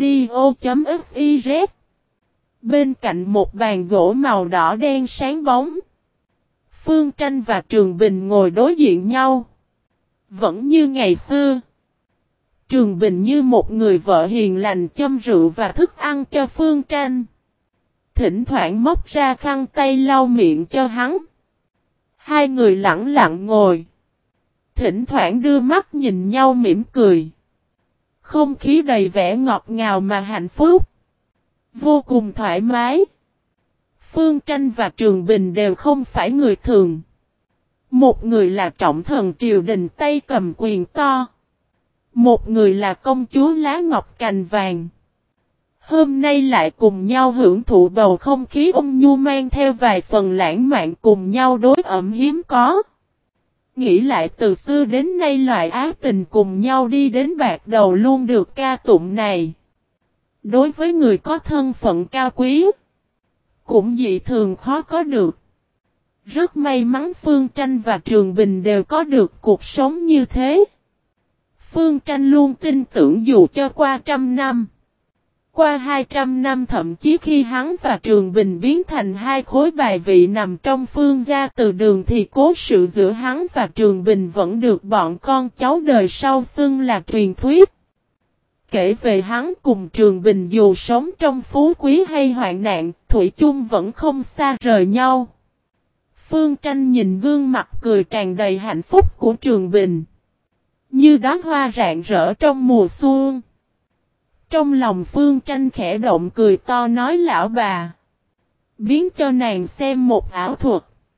audio.fiz. Bên cạnh một bàn gỗ màu đỏ đen sáng bóng. Phương Tranh và Trường Bình ngồi đối diện nhau. Vẫn như ngày xưa. Trường Bình như một người vợ hiền lành châm rượu và thức ăn cho Phương Tranh. Thỉnh thoảng móc ra khăn tay lau miệng cho hắn. Hai người lặng lặng ngồi. Thỉnh thoảng đưa mắt nhìn nhau mỉm cười. Không khí đầy vẻ ngọt ngào mà hạnh phúc. Vô cùng thoải mái. Phương Tranh và Trường Bình đều không phải người thường. Một người là trọng thần triều đình tay cầm quyền to. Một người là công chúa lá ngọc cành vàng. Hôm nay lại cùng nhau hưởng thụ bầu không khí ôn nhu mang theo vài phần lãng mạn cùng nhau đối ẩm hiếm có. Nghĩ lại từ xưa đến nay loại ái tình cùng nhau đi đến bạc đầu luôn được ca tụng này. Đối với người có thân phận cao quý, cũng dị thường khó có được. Rất may mắn Phương Tranh và Trường Bình đều có được cuộc sống như thế. Phương Tranh luôn tin tưởng dù cho qua 100 năm, qua 200 năm, thậm chí khi hắn và Trường Bình biến thành hai khối bài vị nằm trong Phương gia từ đường, thì cố sự giữa hắn và Trường Bình vẫn được bọn con cháu đời sau xưng là truyền thuyết. Kể về hắn cùng Trường Bình dù sống trong phú quý hay hoạn nạn, thủy chung vẫn không xa rời nhau. Phương Tranh nhìn gương mặt cười tràn đầy hạnh phúc của Trường Bình, như đóa hoa rạng rỡ trong mùa xuân. Trong lòng Phương Tranh khẽ động cười to nói: lão bà, biến cho nàng xem một ảo thuật.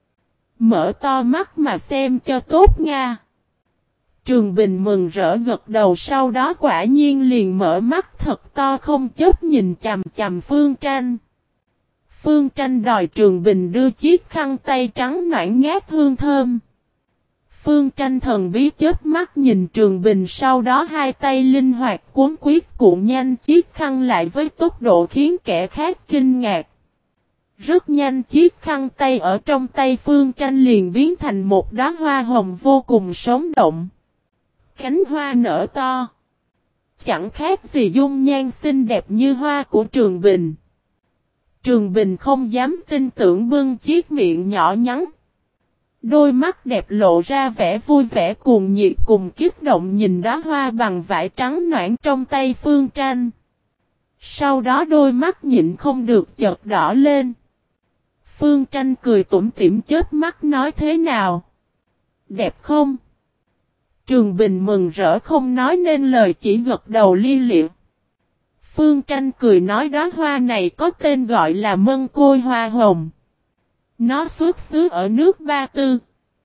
Mở to mắt mà xem cho tốt nha. Trường Bình mừng rỡ gật đầu, sau đó quả nhiên liền mở mắt thật to không chớp nhìn chằm chằm Phương Tranh. Phương Tranh đòi Trường Bình đưa chiếc khăn tay trắng noãn ngát hương thơm. Phương Tranh thần bí chớp mắt nhìn Trường Bình, sau đó hai tay linh hoạt cuốn quyết cuộn nhanh chiếc khăn lại với tốc độ khiến kẻ khác kinh ngạc. Rất nhanh chiếc khăn tay ở trong tay Phương Tranh liền biến thành một đóa hoa hồng vô cùng sống động. Cánh hoa nở to, chẳng khác gì dung nhan xinh đẹp như hoa của Trường Bình. Trường Bình không dám tin tưởng bưng chiếc miệng nhỏ nhắn. Đôi mắt đẹp lộ ra vẻ vui vẻ cuồng nhiệt cùng kích động nhìn đóa hoa bằng vải trắng noãn trong tay Phương Tranh. Sau đó đôi mắt nhịn không được chợt đỏ lên. Phương Tranh cười tủm tỉm chớp mắt nói: thế nào? Đẹp không? Trường Bình mừng rỡ không nói nên lời, chỉ gật đầu li lịa. Phương Tranh cười nói: đóa hoa này có tên gọi là mân côi hoa hồng. Nó xuất xứ ở nước Ba Tư.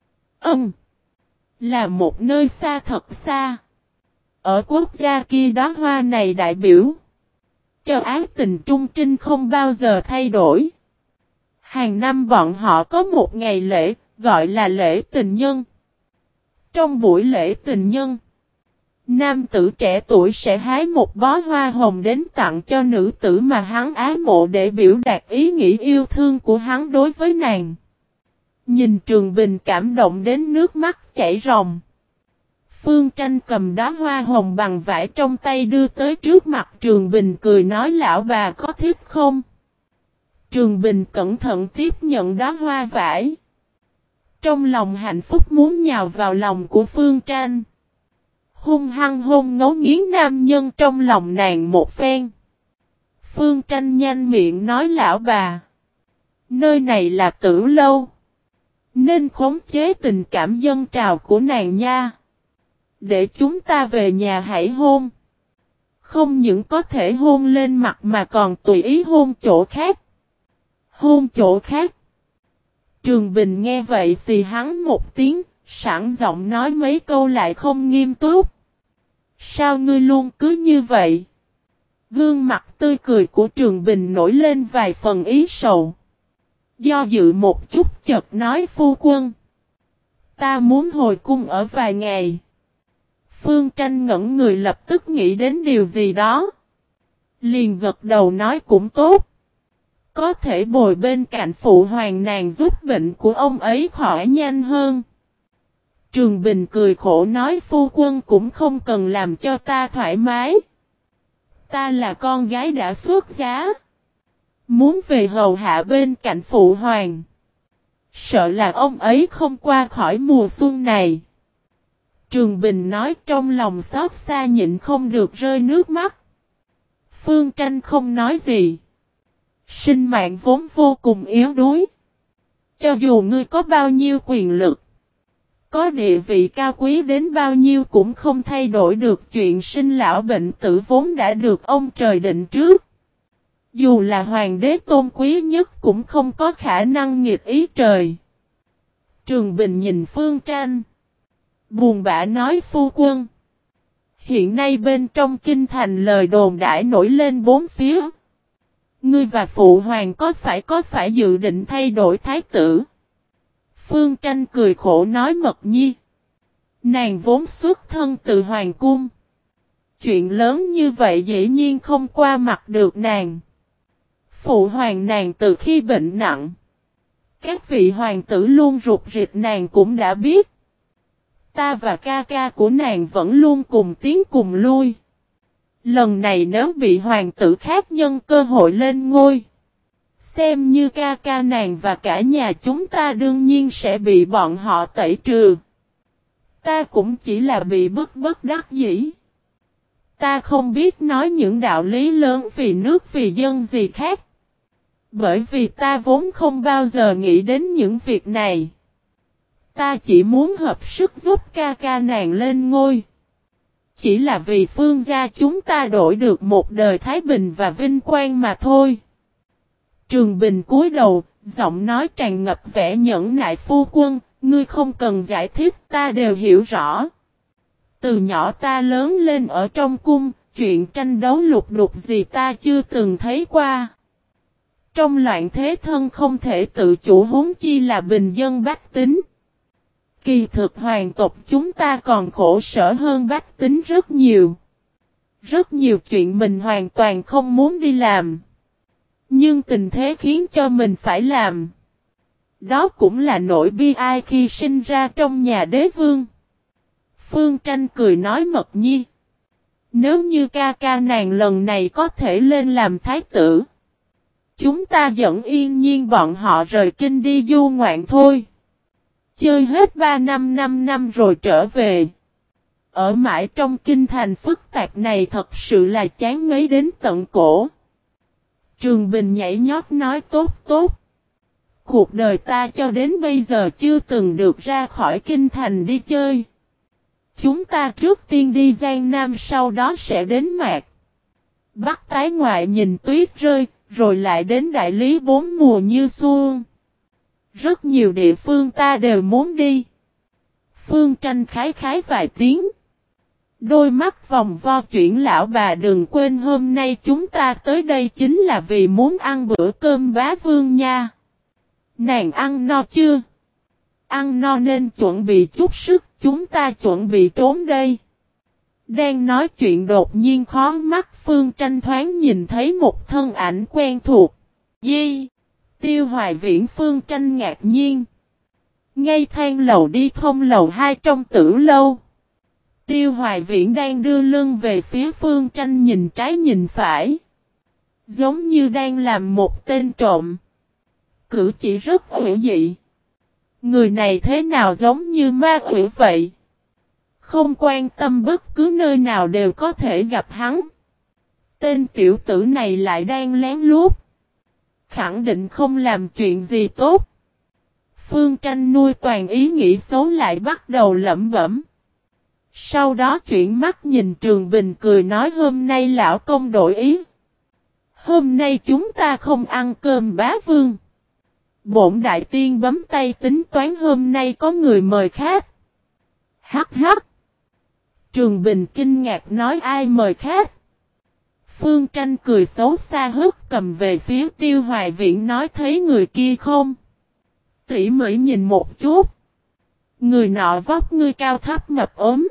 Là một nơi xa thật xa. Ở quốc gia kia đóa hoa này đại biểu cho ái tình trung trinh không bao giờ thay đổi. Hàng năm bọn họ có một ngày lễ, gọi là lễ tình nhân. Trong buổi lễ tình nhân, nam tử trẻ tuổi sẽ hái một bó hoa hồng đến tặng cho nữ tử mà hắn ái mộ để biểu đạt ý nghĩa yêu thương của hắn đối với nàng. Nhìn Trường Bình cảm động đến nước mắt chảy ròng. Phương Tranh cầm đóa hoa hồng bằng vải trong tay đưa tới trước mặt Trường Bình cười nói: lão bà có thích không? Trường Bình cẩn thận tiếp nhận đóa hoa vải. Trong lòng hạnh phúc muốn nhào vào lòng của Phương Tranh. Hung hăng hôn ngấu nghiến nam nhân trong lòng nàng một phen. Phương Tranh nhanh miệng nói: lão bà, nơi này là Tử Lâu, nên khống chế tình cảm dâng trào của nàng nha. Để chúng ta về nhà hãy hôn. Không những có thể hôn lên mặt mà còn tùy ý hôn chỗ khác. Hôn chỗ khác. Trường Bình nghe vậy xì hắn một tiếng, sẵn giọng nói mấy câu lại không nghiêm túc. Sao ngươi luôn cứ như vậy? Gương mặt tươi cười của Trường Bình nổi lên vài phần ý sầu. Do dự một chút chợt nói: phu quân, ta muốn hồi cung ở vài ngày. Phương Tranh ngẩn người lập tức nghĩ đến điều gì đó. Liền gật đầu nói: cũng tốt. Có thể bồi bên cạnh phụ hoàng nàng giúp bệnh của ông ấy khỏi nhanh hơn. Trường Bình cười khổ nói: phu quân cũng không cần làm cho ta thoải mái. Ta là con gái đã xuất giá. Muốn về hầu hạ bên cạnh phụ hoàng. Sợ là ông ấy không qua khỏi mùa xuân này. Trường Bình nói trong lòng xót xa nhịn không được rơi nước mắt. Phương Tranh không nói gì. Sinh mạng vốn vô cùng yếu đuối. Cho dù ngươi có bao nhiêu quyền lực, có địa vị cao quý đến bao nhiêu cũng không thay đổi được chuyện sinh lão bệnh tử vốn đã được ông trời định trước. Dù là hoàng đế tôn quý nhất cũng không có khả năng nghịch ý trời. Trường Bình nhìn Phương Tranh. Buồn bã nói phu quân. Hiện nay bên trong kinh thành lời đồn đãi nổi lên bốn phía. Ngươi và phụ hoàng có phải dự định thay đổi thái tử? Phương Tranh cười khổ nói Mật Nhi. Nàng vốn xuất thân từ hoàng cung. Chuyện lớn như vậy dĩ nhiên không qua mặt được nàng. Phụ hoàng nàng từ khi bệnh nặng. Các vị hoàng tử luôn rụt rịch nàng cũng đã biết. Ta và ca ca của nàng vẫn luôn cùng tiến cùng lui. Lần này nếu bị hoàng tử khác nhân cơ hội lên ngôi. Xem như ca ca nàng và cả nhà chúng ta đương nhiên sẽ bị bọn họ tẩy trừ. Ta cũng chỉ là bị bức bất đắc dĩ. Ta không biết nói những đạo lý lớn vì nước vì dân gì khác. Bởi vì ta vốn không bao giờ nghĩ đến những việc này. Ta chỉ muốn hợp sức giúp ca ca nàng lên ngôi. Chỉ là vì phương gia chúng ta đổi được một đời thái bình và vinh quang mà thôi. Trường Bình cúi đầu, giọng nói tràn ngập vẻ nhẫn nại phu quân, ngươi không cần giải thích ta đều hiểu rõ. Từ nhỏ ta lớn lên ở trong cung, chuyện tranh đấu lục đục gì ta chưa từng thấy qua. Trong loạn thế thân không thể tự chủ huống chi là bình dân bách tính. Kỳ thực hoàng tộc chúng ta còn khổ sở hơn bách tính rất nhiều. Rất nhiều chuyện mình hoàn toàn không muốn đi làm. Nhưng tình thế khiến cho mình phải làm. Đó cũng là nỗi bi ai khi sinh ra trong nhà đế vương. Phương Tranh cười nói Mật Nhi. Nếu như ca ca nàng lần này có thể lên làm thái tử. Chúng ta dẫn yên nhiên bọn họ rời kinh đi du ngoạn thôi. Chơi hết 3 năm 5 năm rồi trở về. Ở mãi trong kinh thành phức tạp này thật sự là chán ngấy đến tận cổ. Trường Bình nhảy nhót nói tốt tốt. Cuộc đời ta cho đến bây giờ chưa từng được ra khỏi kinh thành đi chơi. Chúng ta trước tiên đi Giang Nam sau đó sẽ đến Mạc. Bắc tái ngoại nhìn tuyết rơi, rồi lại đến đại lý bốn mùa như xuân. Rất nhiều địa phương ta đều muốn đi. Phương Tranh khái khái vài tiếng. Đôi mắt vòng vo chuyển lão bà đừng quên hôm nay chúng ta tới đây chính là vì muốn ăn bữa cơm bá vương nha. Nàng ăn no chưa? Ăn no nên chuẩn bị chút sức, chúng ta chuẩn bị trốn đây. Đang nói chuyện đột nhiên khó mắt Phương Tranh thoáng nhìn thấy một thân ảnh quen thuộc. Di! Tiêu Hoài Viễn Phương Tranh ngạc nhiên. Ngay thang lầu đi thông lầu 2 trong Tử lâu. Tiêu Hoài Viễn đang đưa lưng về phía Phương Tranh nhìn trái nhìn phải. Giống như đang làm một tên trộm. Cử chỉ rất ủy dị. Người này thế nào giống như ma quỷ vậy? Không quan tâm bất cứ nơi nào đều có thể gặp hắn. Tên tiểu tử này lại đang lén lút. Khẳng định không làm chuyện gì tốt. Phương Tranh nuôi toàn ý nghĩ xấu lại bắt đầu lẩm bẩm. Sau đó chuyển mắt nhìn Trường Bình cười nói hôm nay lão công đổi ý. Hôm nay chúng ta không ăn cơm bá vương. Bổn đại tiên bấm tay tính toán hôm nay có người mời khách. Hắc hắc. Trường Bình kinh ngạc nói ai mời khách. Phương Tranh cười xấu xa hất cầm về phía Tiêu Hoài Viễn nói thấy người kia không? Tỉ mỉ nhìn một chút. Người nọ vóc ngươi cao thấp mập ốm.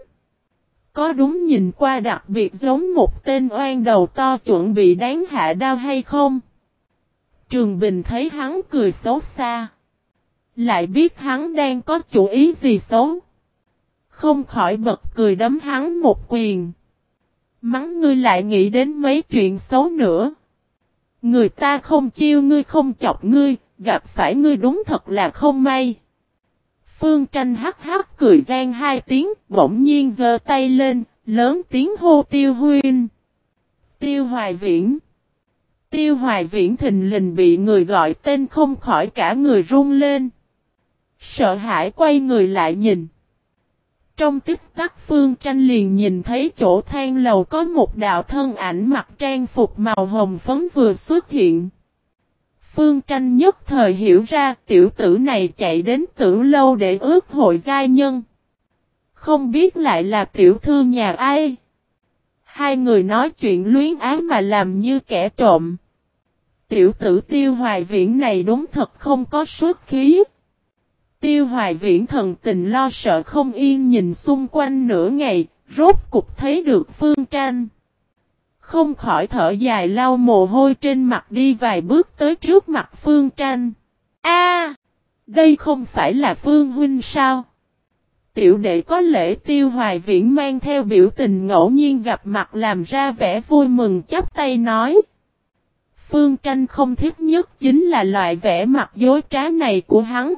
Có đúng nhìn qua đặc biệt giống một tên oan đầu to chuẩn bị đánh hạ đao hay không? Trường Bình thấy hắn cười xấu xa. Lại biết hắn đang có chủ ý gì xấu. Không khỏi bật cười đấm hắn một quyền. Mắng ngươi lại nghĩ đến mấy chuyện xấu nữa. Người ta không chiêu ngươi không chọc ngươi, gặp phải ngươi đúng thật là không may. Phương Tranh hắc hắc cười gian hai tiếng, bỗng nhiên giơ tay lên, lớn tiếng hô Tiêu huynh. Tiêu Hoài Viễn. Tiêu Hoài Viễn thình lình bị người gọi tên không khỏi cả người run lên. Sợ hãi quay người lại nhìn. Trong tích tắc Phương Tranh liền nhìn thấy chỗ thang lầu có một đạo thân ảnh mặc trang phục màu hồng phấn vừa xuất hiện. Phương Tranh nhất thời hiểu ra tiểu tử này chạy đến Tử lâu để ước hội giai nhân. Không biết lại là tiểu thư nhà ai. Hai người nói chuyện luyến ái mà làm như kẻ trộm. Tiểu tử Tiêu Hoài Viễn này đúng thật không có xuất khí. Tiêu Hoài Viễn thần tình lo sợ không yên nhìn xung quanh nửa ngày, rốt cục thấy được Phương Tranh. Không khỏi thở dài lau mồ hôi trên mặt đi vài bước tới trước mặt Phương Tranh. A, đây không phải là Phương huynh sao? Tiểu đệ có lễ. Tiêu Hoài Viễn mang theo biểu tình ngẫu nhiên gặp mặt làm ra vẻ vui mừng chắp tay nói. Phương Tranh không thích nhất chính là loại vẻ mặt dối trá này của hắn.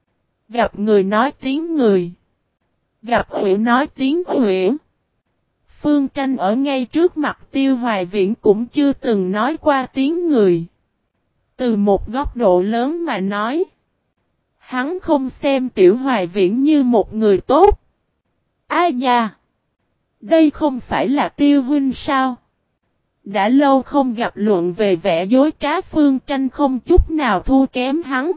Gặp người nói tiếng người. Gặp uyển nói tiếng uyển. Phương Tranh ở ngay trước mặt Tiêu Hoài Viễn cũng chưa từng nói qua tiếng người. Từ một góc độ lớn mà nói. Hắn không xem Tiểu Hoài Viễn như một người tốt. Ai nha? Đây không phải là Tiêu huynh sao? Đã lâu không gặp luận về vẻ dối trá. Phương Tranh không chút nào thua kém hắn.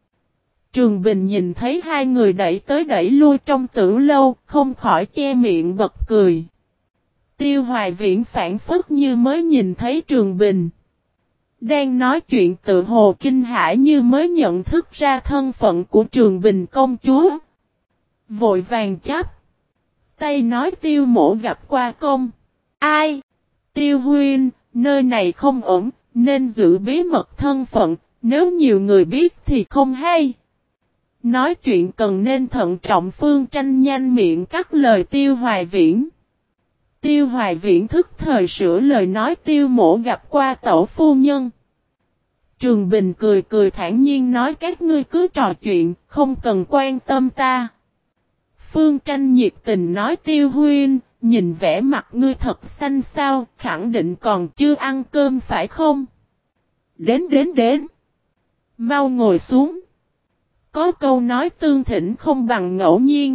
Trường Bình nhìn thấy hai người đẩy tới đẩy lui trong Tử lâu, không khỏi che miệng bật cười. Tiêu Hoài Viễn phản phất như mới nhìn thấy Trường Bình. Đang nói chuyện tự hồ kinh hãi như mới nhận thức ra thân phận của Trường Bình công chúa. Vội vàng chắp tay nói Tiêu mỗ gặp qua công. Ai? Tiêu huynh, nơi này không ổn, nên giữ bí mật thân phận, nếu nhiều người biết thì không hay. Nói chuyện cần nên thận trọng. Phương Tranh nhanh miệng cắt lời Tiêu Hoài Viễn. Tiêu Hoài Viễn thức thời sửa lời nói Tiêu mỗ gặp qua tẩu phu nhân. Trường Bình cười cười thản nhiên nói các ngươi cứ trò chuyện, không cần quan tâm ta. Phương Tranh nhiệt tình nói Tiêu huynh, nhìn vẻ mặt ngươi thật xanh xao, khẳng định còn chưa ăn cơm phải không? Đến. Mau ngồi xuống. Có câu nói tương thỉnh không bằng ngẫu nhiên.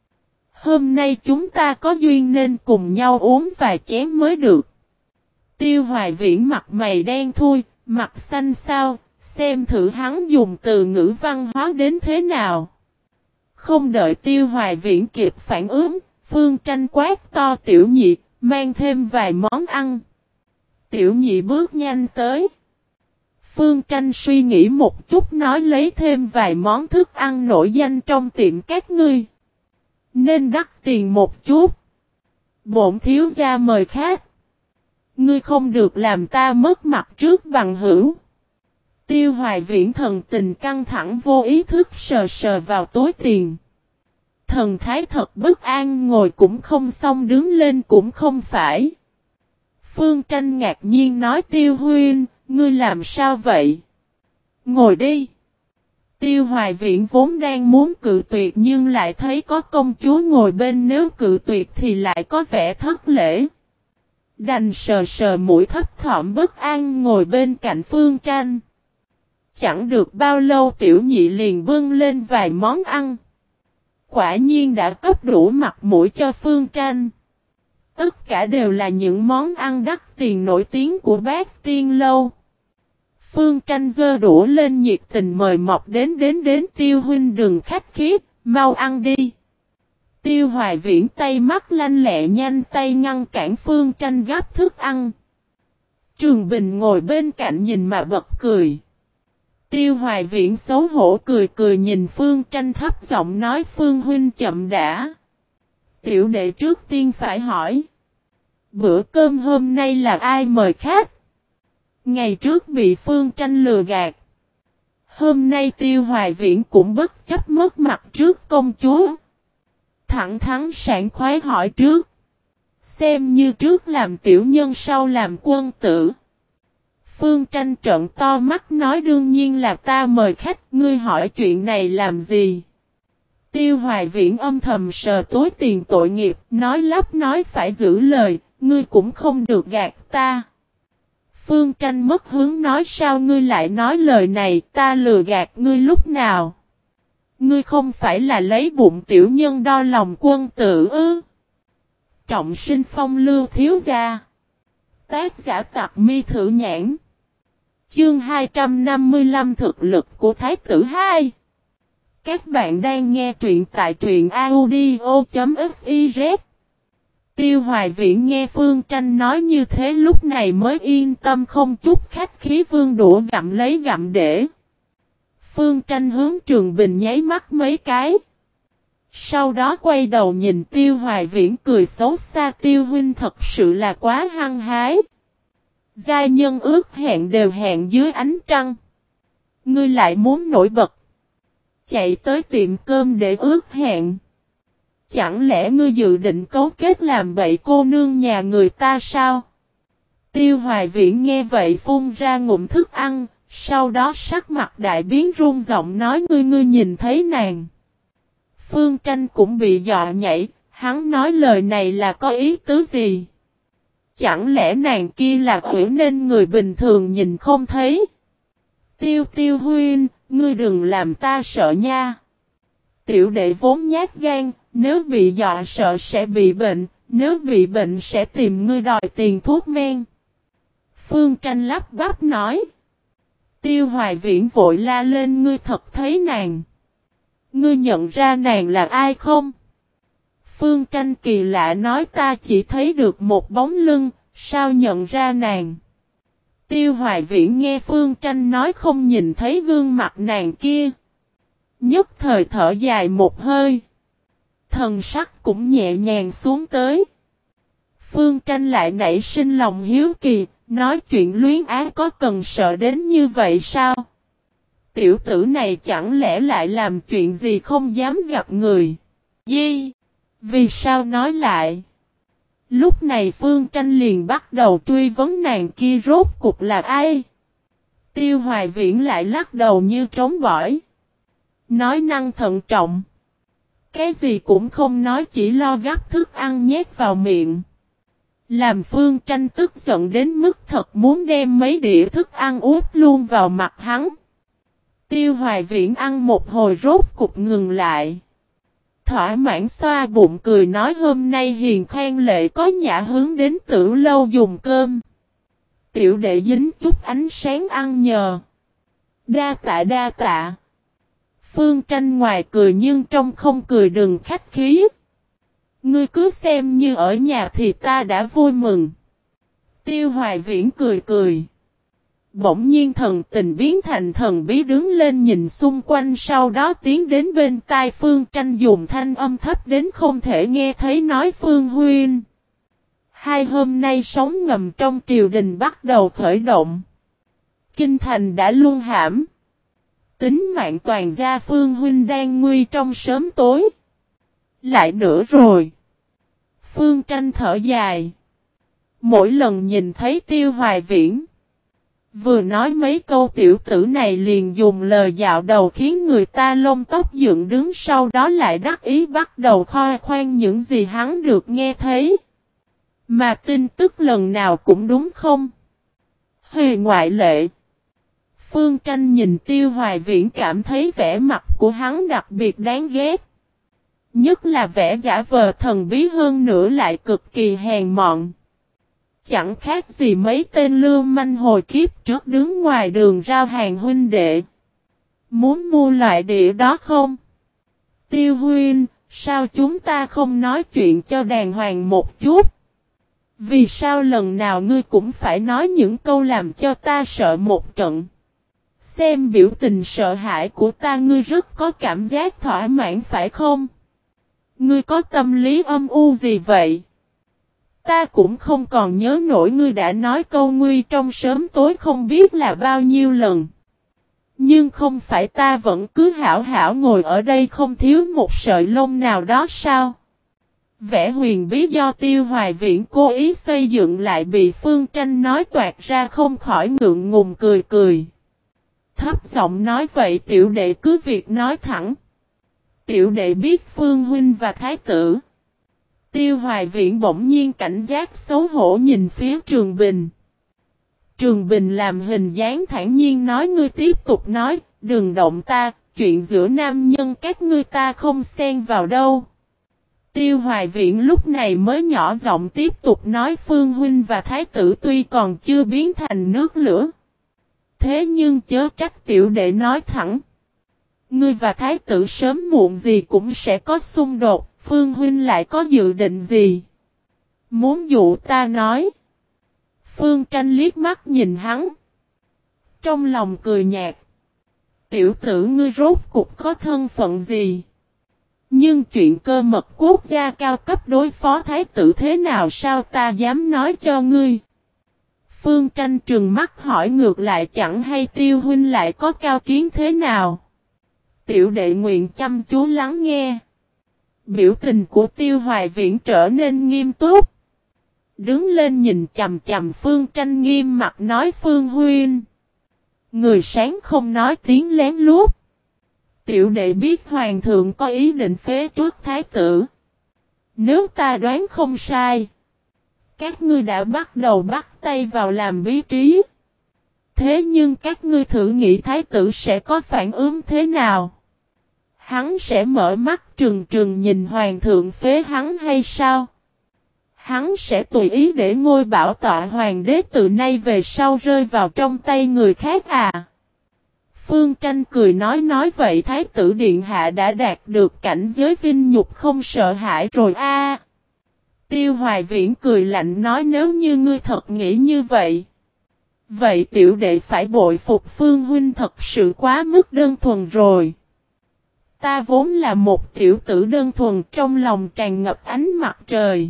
Hôm nay chúng ta có duyên nên cùng nhau uống vài chén mới được. Tiêu Hoài Viễn mặt mày đen thui, mặt xanh xao, xem thử hắn dùng từ ngữ văn hóa đến thế nào. Không đợi Tiêu Hoài Viễn kịp phản ứng, Phương Tranh quát to Tiểu Nhị, mang thêm vài món ăn. Tiểu Nhị bước nhanh tới. Phương Tranh suy nghĩ một chút nói lấy thêm vài món thức ăn nổi danh trong tiệm các ngươi. Nên đắt tiền một chút. Bổn thiếu gia mời khách. Ngươi không được làm ta mất mặt trước bằng hữu. Tiêu Hoài Viễn thần tình căng thẳng vô ý thức sờ sờ vào túi tiền. Thần thái thật bất an, ngồi cũng không xong đứng lên cũng không phải. Phương Tranh ngạc nhiên nói Tiêu huynh, ngươi làm sao vậy? Ngồi đi. Tiêu Hoài Viễn vốn đang muốn cự tuyệt nhưng lại thấy có công chúa ngồi bên, nếu cự tuyệt thì lại có vẻ thất lễ. Đành sờ sờ mũi thấp thỏm bất an ngồi bên cạnh Phương Tranh. Chẳng được bao lâu Tiểu Nhị liền bưng lên vài món ăn. Quả nhiên đã cấp đủ mặt mũi cho Phương Tranh. Tất cả đều là những món ăn đắt tiền nổi tiếng của Bát Tiên Lâu. Phương Tranh giơ đũa lên nhiệt tình mời mọc đến Tiêu huynh đừng khách khí, mau ăn đi. Tiêu Hoài Viễn tay mắt lanh lẹ nhanh tay ngăn cản Phương Tranh gắp thức ăn. Trường Bình ngồi bên cạnh nhìn mà bật cười. Tiêu Hoài Viễn xấu hổ cười cười nhìn Phương Tranh thấp giọng nói Phương huynh chậm đã. Tiểu đệ trước tiên phải hỏi. Bữa cơm hôm nay là ai mời khách? Ngày trước bị Phương Tranh lừa gạt. Hôm nay Tiêu Hoài Viễn cũng bất chấp mất mặt trước công chúa. Thẳng thắn sảng khoái hỏi trước. Xem như trước làm tiểu nhân sau làm quân tử. Phương Tranh trợn to mắt nói đương nhiên là ta mời khách, ngươi hỏi chuyện này làm gì? Tiêu Hoài Viễn âm thầm sờ túi tiền tội nghiệp, nói lắp nói phải giữ lời, ngươi cũng không được gạt ta. Phương Tranh mất hướng nói sao ngươi lại nói lời này, ta lừa gạt ngươi lúc nào? Ngươi không phải là lấy bụng tiểu nhân đo lòng quân tử ư? Trọng sinh phong lưu thiếu gia. Tác giả Tặc Mi Thử Nhãn. Chương 255 thực lực của Thái tử 2. Các bạn đang nghe truyện tại truyện audio.fiz. Tiêu Hoài Viễn nghe Phương Tranh nói như thế lúc này mới yên tâm không chút khách khí vương đũa gặm lấy gặm để. Phương Tranh hướng Trường Bình nháy mắt mấy cái. Sau đó quay đầu nhìn Tiêu Hoài Viễn cười xấu xa, Tiêu huynh thật sự là quá hăng hái. Giai nhân ước hẹn đều hẹn dưới ánh trăng. Ngươi lại muốn nổi bật. Chạy tới tiệm cơm để ước hẹn. Chẳng lẽ ngươi dự định cấu kết làm bậy cô nương nhà người ta sao? Tiêu Hoài Viễn nghe vậy phun ra ngụm thức ăn, sau đó sắc mặt đại biến run giọng nói ngươi nhìn thấy nàng. Phương Tranh cũng bị dọa nhảy, hắn nói lời này là có ý tứ gì? Chẳng lẽ nàng kia là quỷ nên người bình thường nhìn không thấy? Tiêu huynh, ngươi đừng làm ta sợ nha. Tiểu đệ vốn nhát gan, nếu bị dọa sợ sẽ bị bệnh, nếu bị bệnh sẽ tìm ngươi đòi tiền thuốc men. Phương Tranh lắp bắp nói. Tiêu Hoài Viễn vội la lên, ngươi thật thấy nàng. Ngươi nhận ra nàng là ai không? Phương Tranh kỳ lạ nói, ta chỉ thấy được một bóng lưng, sao nhận ra nàng? Tiêu Hoài Viễn nghe Phương Tranh nói không nhìn thấy gương mặt nàng kia. Nhất thời thở dài một hơi. Thần sắc cũng nhẹ nhàng xuống tới. Phương Tranh lại nảy sinh lòng hiếu kỳ, nói chuyện luyến ái có cần sợ đến như vậy sao? Tiểu tử này chẳng lẽ lại làm chuyện gì không dám gặp người? Gì? Vì sao nói lại? Lúc này Phương Tranh liền bắt đầu truy vấn nàng kia rốt cục là ai? Tiêu Hoài Viễn lại lắc đầu như trống bỏi. Nói năng thận trọng. Cái gì cũng không nói, chỉ lo gắp thức ăn nhét vào miệng. Làm Phương Tranh tức giận đến mức thật muốn đem mấy đĩa thức ăn úp luôn vào mặt hắn. Tiêu Hoài Viễn ăn một hồi rốt cục ngừng lại. Thỏa mãn xoa bụng cười nói, hôm nay hiền khang lệ có nhã hướng đến Tử lâu dùng cơm. Tiểu đệ dính chút ánh sáng ăn nhờ. Đa tạ. Phương Tranh ngoài cười nhưng trong không cười, đừng khách khí. Ngươi cứ xem như ở nhà thì ta đã vui mừng. Tiêu Hoài Viễn cười. Bỗng nhiên thần tình biến thành thần bí, đứng lên nhìn xung quanh, sau đó tiến đến bên tai Phương Tranh dùng thanh âm thấp đến không thể nghe thấy nói, Phương huynh. Hai hôm nay sóng ngầm trong triều đình bắt đầu khởi động. Kinh thành đã luân hãm. Tính mạng toàn gia Phương huynh đang nguy trong sớm tối. Lại nữa rồi. Phương Tranh thở dài. Mỗi lần nhìn thấy Tiêu Hoài Viễn, vừa nói mấy câu tiểu tử này liền dùng lời dạo đầu khiến người ta lông tóc dựng đứng, sau đó lại đắc ý bắt đầu khoe khoang những gì hắn được nghe thấy. Mà tin tức lần nào cũng đúng không? Hề ngoại lệ. Phương Tranh nhìn Tiêu Hoài Viễn cảm thấy vẻ mặt của hắn đặc biệt đáng ghét. Nhất là vẻ giả vờ thần bí, hơn nữa lại cực kỳ hèn mọn. Chẳng khác gì mấy tên lưu manh hồi kiếp trước đứng ngoài đường rao hàng huynh đệ. Muốn mua loại địa đó không? Tiêu huynh, sao chúng ta không nói chuyện cho đàng hoàng một chút? Vì sao lần nào ngươi cũng phải nói những câu làm cho ta sợ một trận? Xem biểu tình sợ hãi của ta, ngươi rất có cảm giác thỏa mãn phải không? Ngươi có tâm lý âm u gì vậy? Ta cũng không còn nhớ nổi ngươi đã nói câu nguy trong sớm tối không biết là bao nhiêu lần. Nhưng không phải ta vẫn cứ hảo hảo ngồi ở đây không thiếu một sợi lông nào đó sao? Vẻ huyền bí do Tiêu Hoài Viễn cố ý xây dựng lại bị Phương Tranh nói toạc ra, không khỏi ngượng ngùng cười. Thấp giọng nói, vậy tiểu đệ cứ việc nói thẳng. Tiểu đệ biết Phương huynh và thái tử. Tiêu Hoài Viễn bỗng nhiên cảnh giác xấu hổ nhìn phía Trường Bình. Trường Bình làm hình dáng thản nhiên nói, ngươi tiếp tục nói, đừng động ta, chuyện giữa nam nhân các ngươi ta không xen vào đâu. Tiêu Hoài Viễn lúc này mới nhỏ giọng tiếp tục nói Phương huynh và thái tử tuy còn chưa biến thành nước lửa. Thế nhưng chớ trách tiểu đệ nói thẳng. Ngươi và thái tử sớm muộn gì cũng sẽ có xung đột, Phương huynh lại có dự định gì? Muốn dụ ta nói. Phương Tranh liếc mắt nhìn hắn. Trong lòng cười nhạt. Tiểu tử ngươi rốt cục có thân phận gì? Nhưng chuyện cơ mật quốc gia cao cấp đối phó thái tử thế nào sao ta dám nói cho ngươi? Phương Tranh trừng mắt hỏi ngược lại chẳng hay Tiêu huynh lại có cao kiến thế nào? Tiểu đệ nguyện chăm chú lắng nghe. Biểu tình của Tiêu Hoài Viễn trở nên nghiêm túc. Đứng lên nhìn chằm chằm Phương Tranh nghiêm mặt nói Phương huynh. Người sáng không nói tiếng lén lút. Tiểu đệ biết hoàng thượng có ý định phế truất thái tử. Nếu ta đoán không sai. Các ngươi đã bắt đầu bắt tay vào làm bí trí. Thế nhưng các ngươi thử nghĩ thái tử sẽ có phản ứng thế nào? Hắn sẽ mở mắt trừng trừng nhìn hoàng thượng phế hắn hay sao? Hắn sẽ tùy ý để ngôi bảo tọa hoàng đế từ nay về sau rơi vào trong tay người khác à? Phương Tranh cười nói vậy thái tử điện hạ đã đạt được cảnh giới vinh nhục không sợ hãi rồi a. Tiêu Hoài Viễn cười lạnh nói nếu như ngươi thật nghĩ như vậy. Vậy tiểu đệ phải bội phục Phương huynh thật sự quá mức đơn thuần rồi. Ta vốn là một tiểu tử đơn thuần trong lòng tràn ngập ánh mặt trời.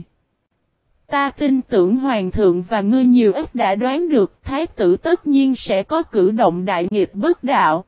Ta tin tưởng hoàng thượng và ngươi nhiều ít đã đoán được thái tử tất nhiên sẽ có cử động đại nghịch bất đạo.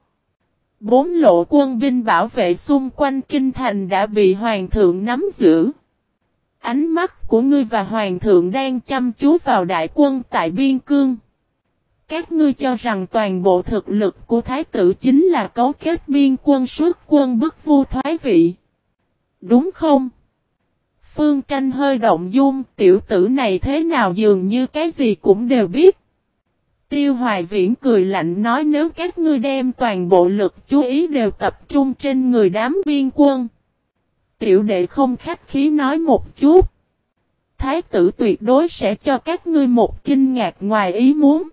4 lộ quân binh bảo vệ xung quanh kinh thành đã bị hoàng thượng nắm giữ. Ánh mắt của ngươi và hoàng thượng đang chăm chú vào đại quân tại biên cương. Các ngươi cho rằng toàn bộ thực lực của thái tử chính là cấu kết biên quân suốt quân bức vua thoái vị. Đúng không? Phương Tranh hơi động dung, tiểu tử này thế nào dường như cái gì cũng đều biết. Tiêu Hoài Viễn cười lạnh nói nếu các ngươi đem toàn bộ lực chú ý đều tập trung trên người đám biên quân. Tiểu đệ không khách khí nói một chút. Thái tử tuyệt đối sẽ cho các ngươi một kinh ngạc ngoài ý muốn.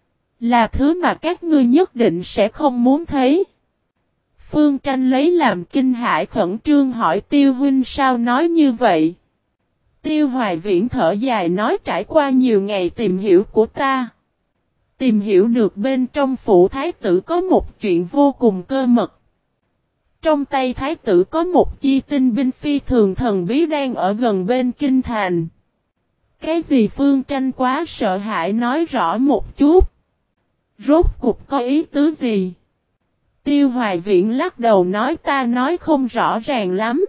Là thứ mà các ngươi nhất định sẽ không muốn thấy. Phương Tranh lấy làm kinh hãi khẩn trương hỏi Tiêu huynh sao nói như vậy. Tiêu Hoài Viễn thở dài nói trải qua nhiều ngày tìm hiểu của ta. Tìm hiểu được bên trong phủ thái tử có một chuyện vô cùng cơ mật. Trong tay thái tử có một chi tinh binh phi thường thần bí đang ở gần bên kinh thành. Cái gì Phương Tranh quá sợ hãi nói rõ một chút. Rốt cục có ý tứ gì? Tiêu Hoài Viễn lắc đầu nói ta nói không rõ ràng lắm.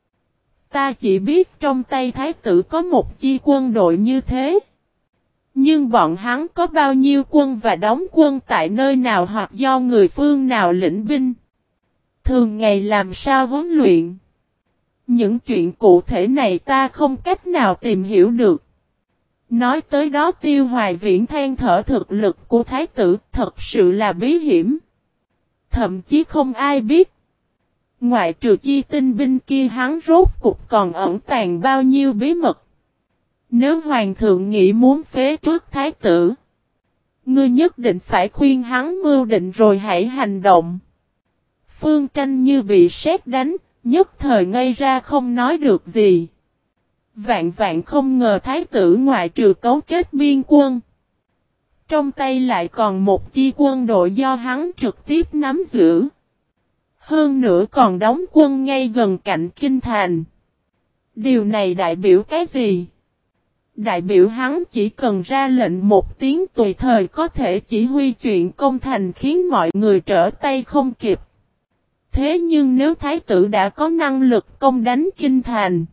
Ta chỉ biết trong tay thái tử có một chi quân đội như thế. Nhưng bọn hắn có bao nhiêu quân và đóng quân tại nơi nào hoặc do người phương nào lĩnh binh. Thường ngày làm sao huấn luyện. Những chuyện cụ thể này ta không cách nào tìm hiểu được. Nói tới đó Tiêu Hoài Viễn than thở thực lực của thái tử thật sự là bí hiểm. Thậm chí không ai biết. Ngoại trừ chi tinh binh kia hắn rốt cục còn ẩn tàng bao nhiêu bí mật. Nếu hoàng thượng nghĩ muốn phế truất thái tử. Ngươi nhất định phải khuyên hắn mưu định rồi hãy hành động. Phương Tranh như bị sét đánh, nhất thời ngây ra không nói được gì. Vạn vạn không ngờ thái tử ngoại trừ cấu kết biên quân. Trong tay lại còn một chi quân đội do hắn trực tiếp nắm giữ. Hơn nữa còn đóng quân ngay gần cạnh kinh thành. Điều này đại biểu cái gì? Đại biểu hắn chỉ cần ra lệnh một tiếng tùy thời có thể chỉ huy chuyện công thành khiến mọi người trở tay không kịp. Thế nhưng nếu thái tử đã có năng lực công đánh kinh thành.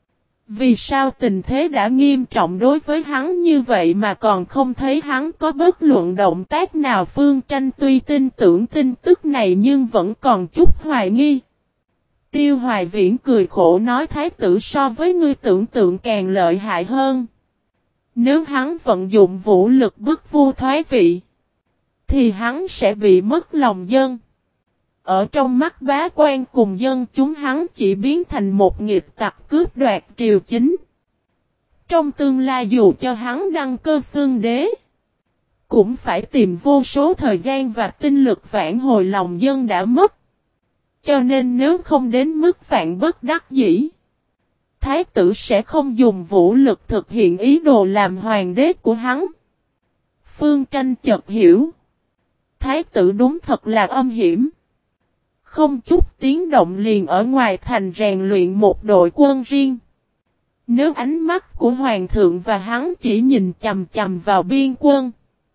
Vì sao tình thế đã nghiêm trọng đối với hắn như vậy mà còn không thấy hắn có bất luận động tác nào? Phương Tranh tuy tin tưởng tin tức này nhưng vẫn còn chút hoài nghi. Tiêu Hoài Viễn cười khổ nói thái tử so với ngươi tưởng tượng càng lợi hại hơn. Nếu hắn vận dụng vũ lực bức vua thoái vị, thì hắn sẽ bị mất lòng dân. Ở trong mắt bá quan cùng dân chúng hắn chỉ biến thành một nghịch tặc cướp đoạt triều chính. Trong tương lai dù cho hắn đăng cơ xưng đế, cũng phải tìm vô số thời gian và tinh lực vãn hồi lòng dân đã mất. Cho nên nếu không đến mức vạn bất đắc dĩ, thái tử sẽ không dùng vũ lực thực hiện ý đồ làm hoàng đế của hắn. Phương Tranh chợt hiểu. Thái tử đúng thật là âm hiểm. Không chút tiếng động liền ở ngoài thành rèn luyện một đội quân riêng. Nếu ánh mắt của hoàng thượng và hắn chỉ nhìn chằm chằm vào biên quân,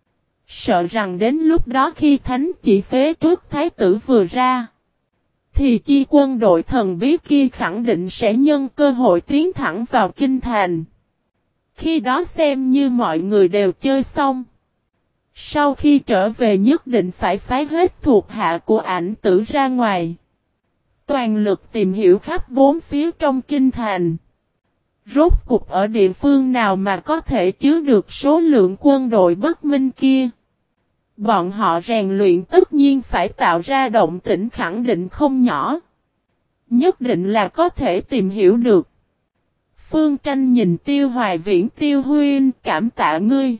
sợ rằng đến lúc đó khi thánh chỉ phế trước thái tử vừa ra, thì chi quân đội thần bí kia khẳng định sẽ nhân cơ hội tiến thẳng vào kinh thành. Khi đó xem như mọi người đều chơi xong. Sau khi trở về nhất định phải phái hết thuộc hạ của ảnh tử ra ngoài. Toàn lực tìm hiểu khắp bốn phía trong kinh thành. Rốt cục ở địa phương nào mà có thể chứa được số lượng quân đội bất minh kia. Bọn họ rèn luyện tất nhiên phải tạo ra động tĩnh khẳng định không nhỏ. Nhất định là có thể tìm hiểu được. Phương Tranh nhìn Tiêu Hoài Viễn, Tiêu huynh, cảm tạ ngươi.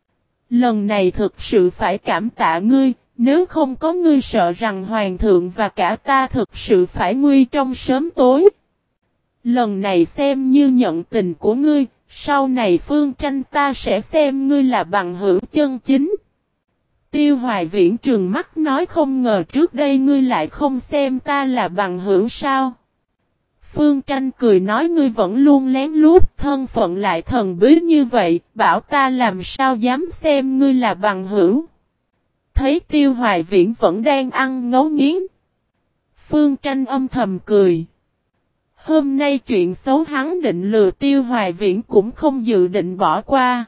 Lần này thực sự phải cảm tạ ngươi, nếu không có ngươi sợ rằng hoàng thượng và cả ta thực sự phải nguy trong sớm tối. Lần này xem như nhận tình của ngươi, sau này Phương Tranh ta sẽ xem ngươi là bằng hữu chân chính. Tiêu Hoài Viễn trừng mắt nói không ngờ trước đây ngươi lại không xem ta là bằng hữu sao. Phương Tranh cười nói ngươi vẫn luôn lén lút thân phận lại thần bí như vậy, bảo ta làm sao dám xem ngươi là bằng hữu. Thấy Tiêu Hoài Viễn vẫn đang ăn ngấu nghiến. Phương Tranh âm thầm cười. Hôm nay chuyện xấu hắn định lừa Tiêu Hoài Viễn cũng không dự định bỏ qua.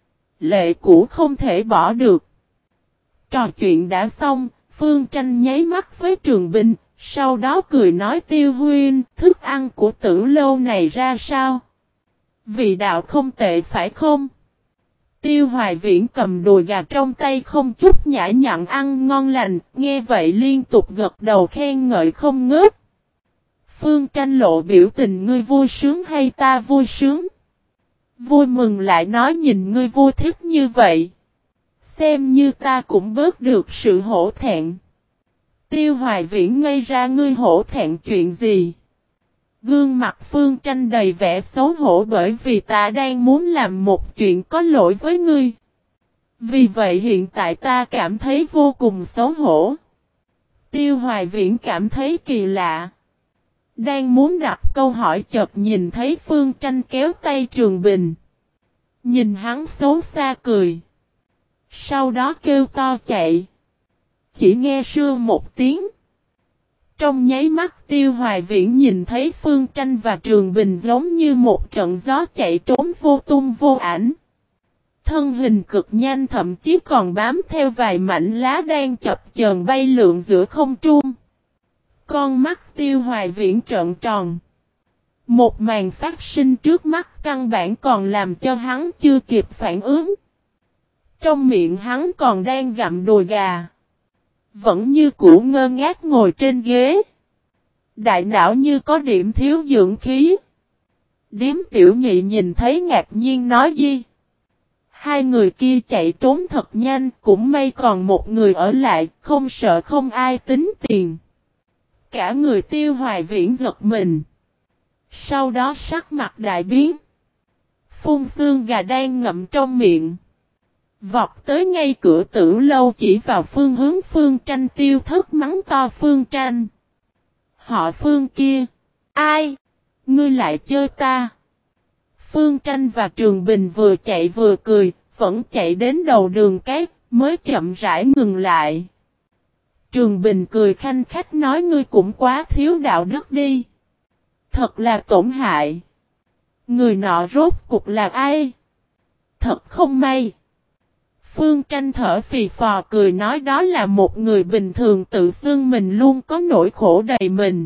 Lệ cũ không thể bỏ được. Trò chuyện đã xong, Phương Tranh nháy mắt với Trường Bình, sau đó cười nói Tiêu huynh, thức ăn của Tử Lâu này ra sao? Vị đạo không tệ phải không? Tiêu Hoài Viễn cầm đùi gà trong tay không chút nhã nhặn ăn ngon lành, nghe vậy liên tục gật đầu khen ngợi không ngớt. Phương Tranh lộ biểu tình ngươi vui sướng hay ta vui sướng? Vui mừng lại nói nhìn ngươi vui thích như vậy. Xem như ta cũng bớt được sự hổ thẹn. Tiêu Hoài Viễn ngây ra ngươi hổ thẹn chuyện gì? Gương mặt Phương Tranh đầy vẻ xấu hổ bởi vì ta đang muốn làm một chuyện có lỗi với ngươi. Vì vậy hiện tại ta cảm thấy vô cùng xấu hổ. Tiêu Hoài Viễn cảm thấy kỳ lạ. Đang muốn đặt câu hỏi chợt nhìn thấy Phương Tranh kéo tay Trường Bình. Nhìn hắn xấu xa cười. Sau đó kêu to chạy. Chỉ nghe sưa một tiếng. Trong nháy mắt Tiêu Hoài Viễn nhìn thấy Phương Tranh và Trường Bình giống như một trận gió chạy trốn vô tung vô ảnh. Thân hình cực nhanh thậm chí còn bám theo vài mảnh lá đang chập chờn bay lượn giữa không trung. Con mắt Tiêu Hoài Viễn trợn tròn. Một màn phát sinh trước mắt căn bản còn làm cho hắn chưa kịp phản ứng. Trong miệng hắn còn đang gặm đùi gà. Vẫn như cũ ngơ ngác ngồi trên ghế. Đại não như có điểm thiếu dưỡng khí. Điếm tiểu nhị nhìn thấy ngạc nhiên nói gì. Hai người kia chạy trốn thật nhanh, cũng may còn một người ở lại, không sợ không ai tính tiền. Cả người Tiêu Hoài Viễn giật mình. Sau đó sắc mặt đại biến. Phun xương gà đang ngậm trong miệng. Vọt tới ngay cửa Tử Lâu chỉ vào phương hướng Phương Tranh Tiêu thất mắng to Phương Tranh. Họ Phương kia. Ai? Ngươi lại chơi ta. Phương Tranh và Trường Bình vừa chạy vừa cười, vẫn chạy đến đầu đường cái, mới chậm rãi ngừng lại. Trường Bình cười khanh khách nói ngươi cũng quá thiếu đạo đức đi. Thật là tổn hại. Người nọ rốt cục là ai? Thật không may. Phương Tranh thở phì phò cười nói đó là một người bình thường tự xưng mình luôn có nỗi khổ đầy mình.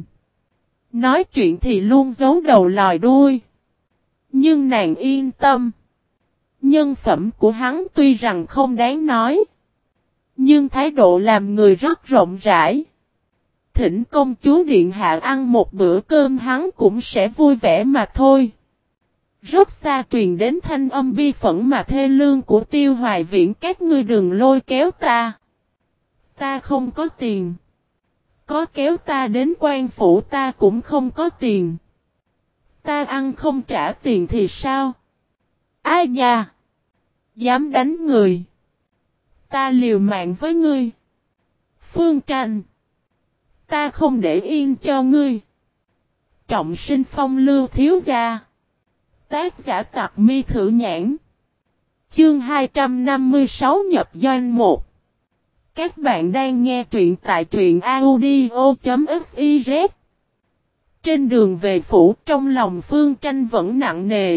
Nói chuyện thì luôn giấu đầu lòi đuôi. Nhưng nàng yên tâm. Nhân phẩm của hắn tuy rằng không đáng nói. Nhưng thái độ làm người rất rộng rãi. Thỉnh công chúa điện hạ ăn một bữa cơm hắn cũng sẽ vui vẻ mà thôi. Rất xa truyền đến thanh âm bi phẫn mà thê lương của Tiêu Hoài Viễn, các ngươi đừng lôi kéo ta. Ta không có tiền. Có kéo ta đến quan phủ ta cũng không có tiền. Ta ăn không trả tiền thì sao? Ai nha? Dám đánh người. Ta liều mạng với ngươi. Phương Tranh. Ta không để yên cho ngươi. Trọng sinh phong lưu thiếu gia. Tác giả Tặc Mi Thử Nhãn. Chương 256 nhập doanh 1. Các bạn đang nghe truyện tại truyện audio.fiz. Trên đường về phủ, trong lòng Phương Tranh vẫn nặng nề.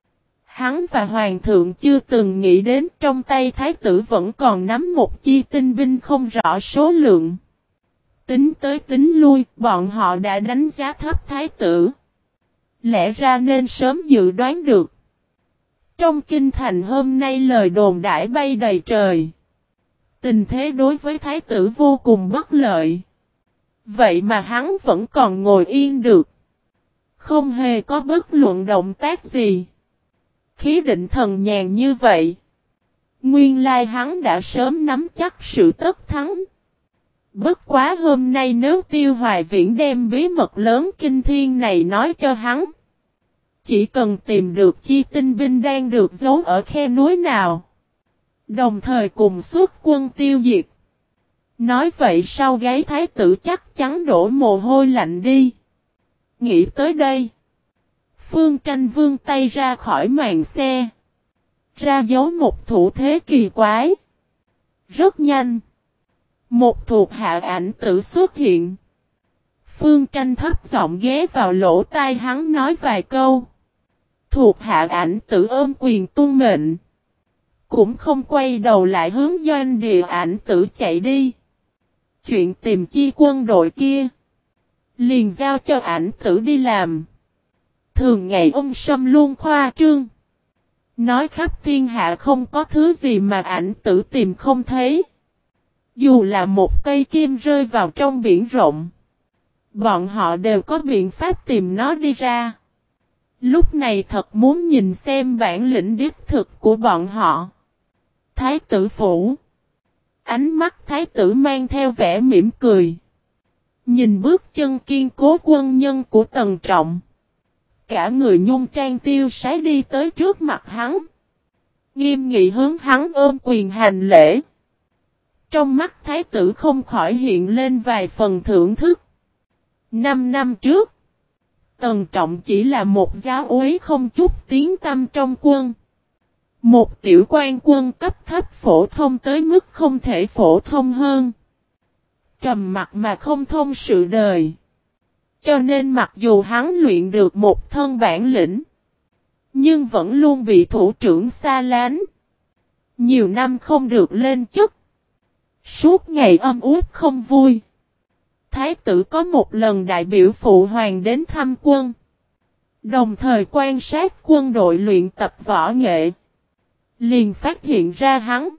Hắn và Hoàng thượng chưa từng nghĩ đến trong tay thái tử vẫn còn nắm một chi tinh binh không rõ số lượng. Tính tới tính lui, bọn họ đã đánh giá thấp thái tử. Lẽ ra nên sớm dự đoán được. Trong kinh thành hôm nay lời đồn đãi bay đầy trời. Tình thế đối với thái tử vô cùng bất lợi. Vậy mà hắn vẫn còn ngồi yên được. Không hề có bất luận động tác gì. Khí định thần nhàn như vậy. Nguyên lai hắn đã sớm nắm chắc sự tất thắng. Bất quá hôm nay nếu Tiêu Hoài Viễn đem bí mật lớn kinh thiên này nói cho hắn. Chỉ cần tìm được chi tinh binh đang được giấu ở khe núi nào. Đồng thời cùng xuất quân tiêu diệt. Nói vậy sau gáy thái tử chắc chắn đổ mồ hôi lạnh đi. Nghĩ tới đây. Phương Tranh vươn tay ra khỏi màn xe. Ra dấu một thủ thế kỳ quái. Rất nhanh. Một thuộc hạ ảnh tử xuất hiện. Phương Tranh thấp giọng ghé vào lỗ tai hắn nói vài câu. Thuộc hạ ảnh tử ôm quyền tuân mệnh. Cũng không quay đầu lại hướng doanh địa ảnh tử chạy đi. Chuyện tìm chi quân đội kia. Liền giao cho ảnh tử đi làm. Thường ngày ông Sâm luôn khoa trương. Nói khắp thiên hạ không có thứ gì mà ảnh tử tìm không thấy. Dù là một cây kim rơi vào trong biển rộng. Bọn họ đều có biện pháp tìm nó đi ra. Lúc này thật muốn nhìn xem bản lĩnh đích thực của bọn họ. Thái tử phủ. Ánh mắt thái tử mang theo vẻ mỉm cười. Nhìn bước chân kiên cố quân nhân của Tần Trọng. Cả người nhung trang tiêu sái đi tới trước mặt hắn. Nghiêm nghị hướng hắn ôm quyền hành lễ. Trong mắt thái tử không khỏi hiện lên vài phần thưởng thức. 5 năm trước. Tần Trọng chỉ là một giáo úy không chút tiếng tăm trong quân. Một tiểu quan quân cấp thấp phổ thông tới mức không thể phổ thông hơn. Trầm mặc mà không thông sự đời. Cho nên mặc dù hắn luyện được một thân bản lĩnh. Nhưng vẫn luôn bị thủ trưởng xa lánh. Nhiều năm không được lên chức. Suốt ngày âm uất không vui. Thái tử có một lần đại biểu phụ hoàng đến thăm quân. Đồng thời quan sát quân đội luyện tập võ nghệ. Liền phát hiện ra hắn.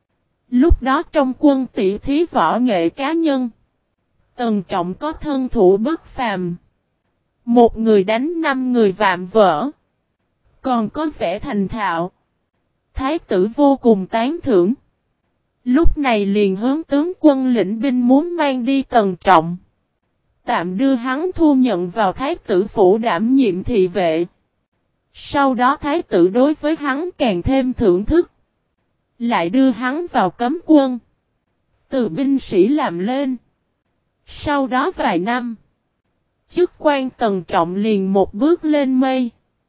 Lúc đó trong quân tỷ thí võ nghệ cá nhân. Tần Trọng có thân thủ bất phàm. Một người đánh 5 người vạm vỡ. Còn có vẻ thành thạo. Thái tử vô cùng tán thưởng. Lúc này liền hướng tướng quân lĩnh binh muốn mang đi Tần Trọng. Tạm đưa hắn thu nhận vào thái tử phủ đảm nhiệm thị vệ. Sau đó thái tử đối với hắn càng thêm thưởng thức. Lại đưa hắn vào cấm quân. Từ binh sĩ làm lên. Sau đó vài năm. Chức quan Tần Trọng liền một bước lên mây.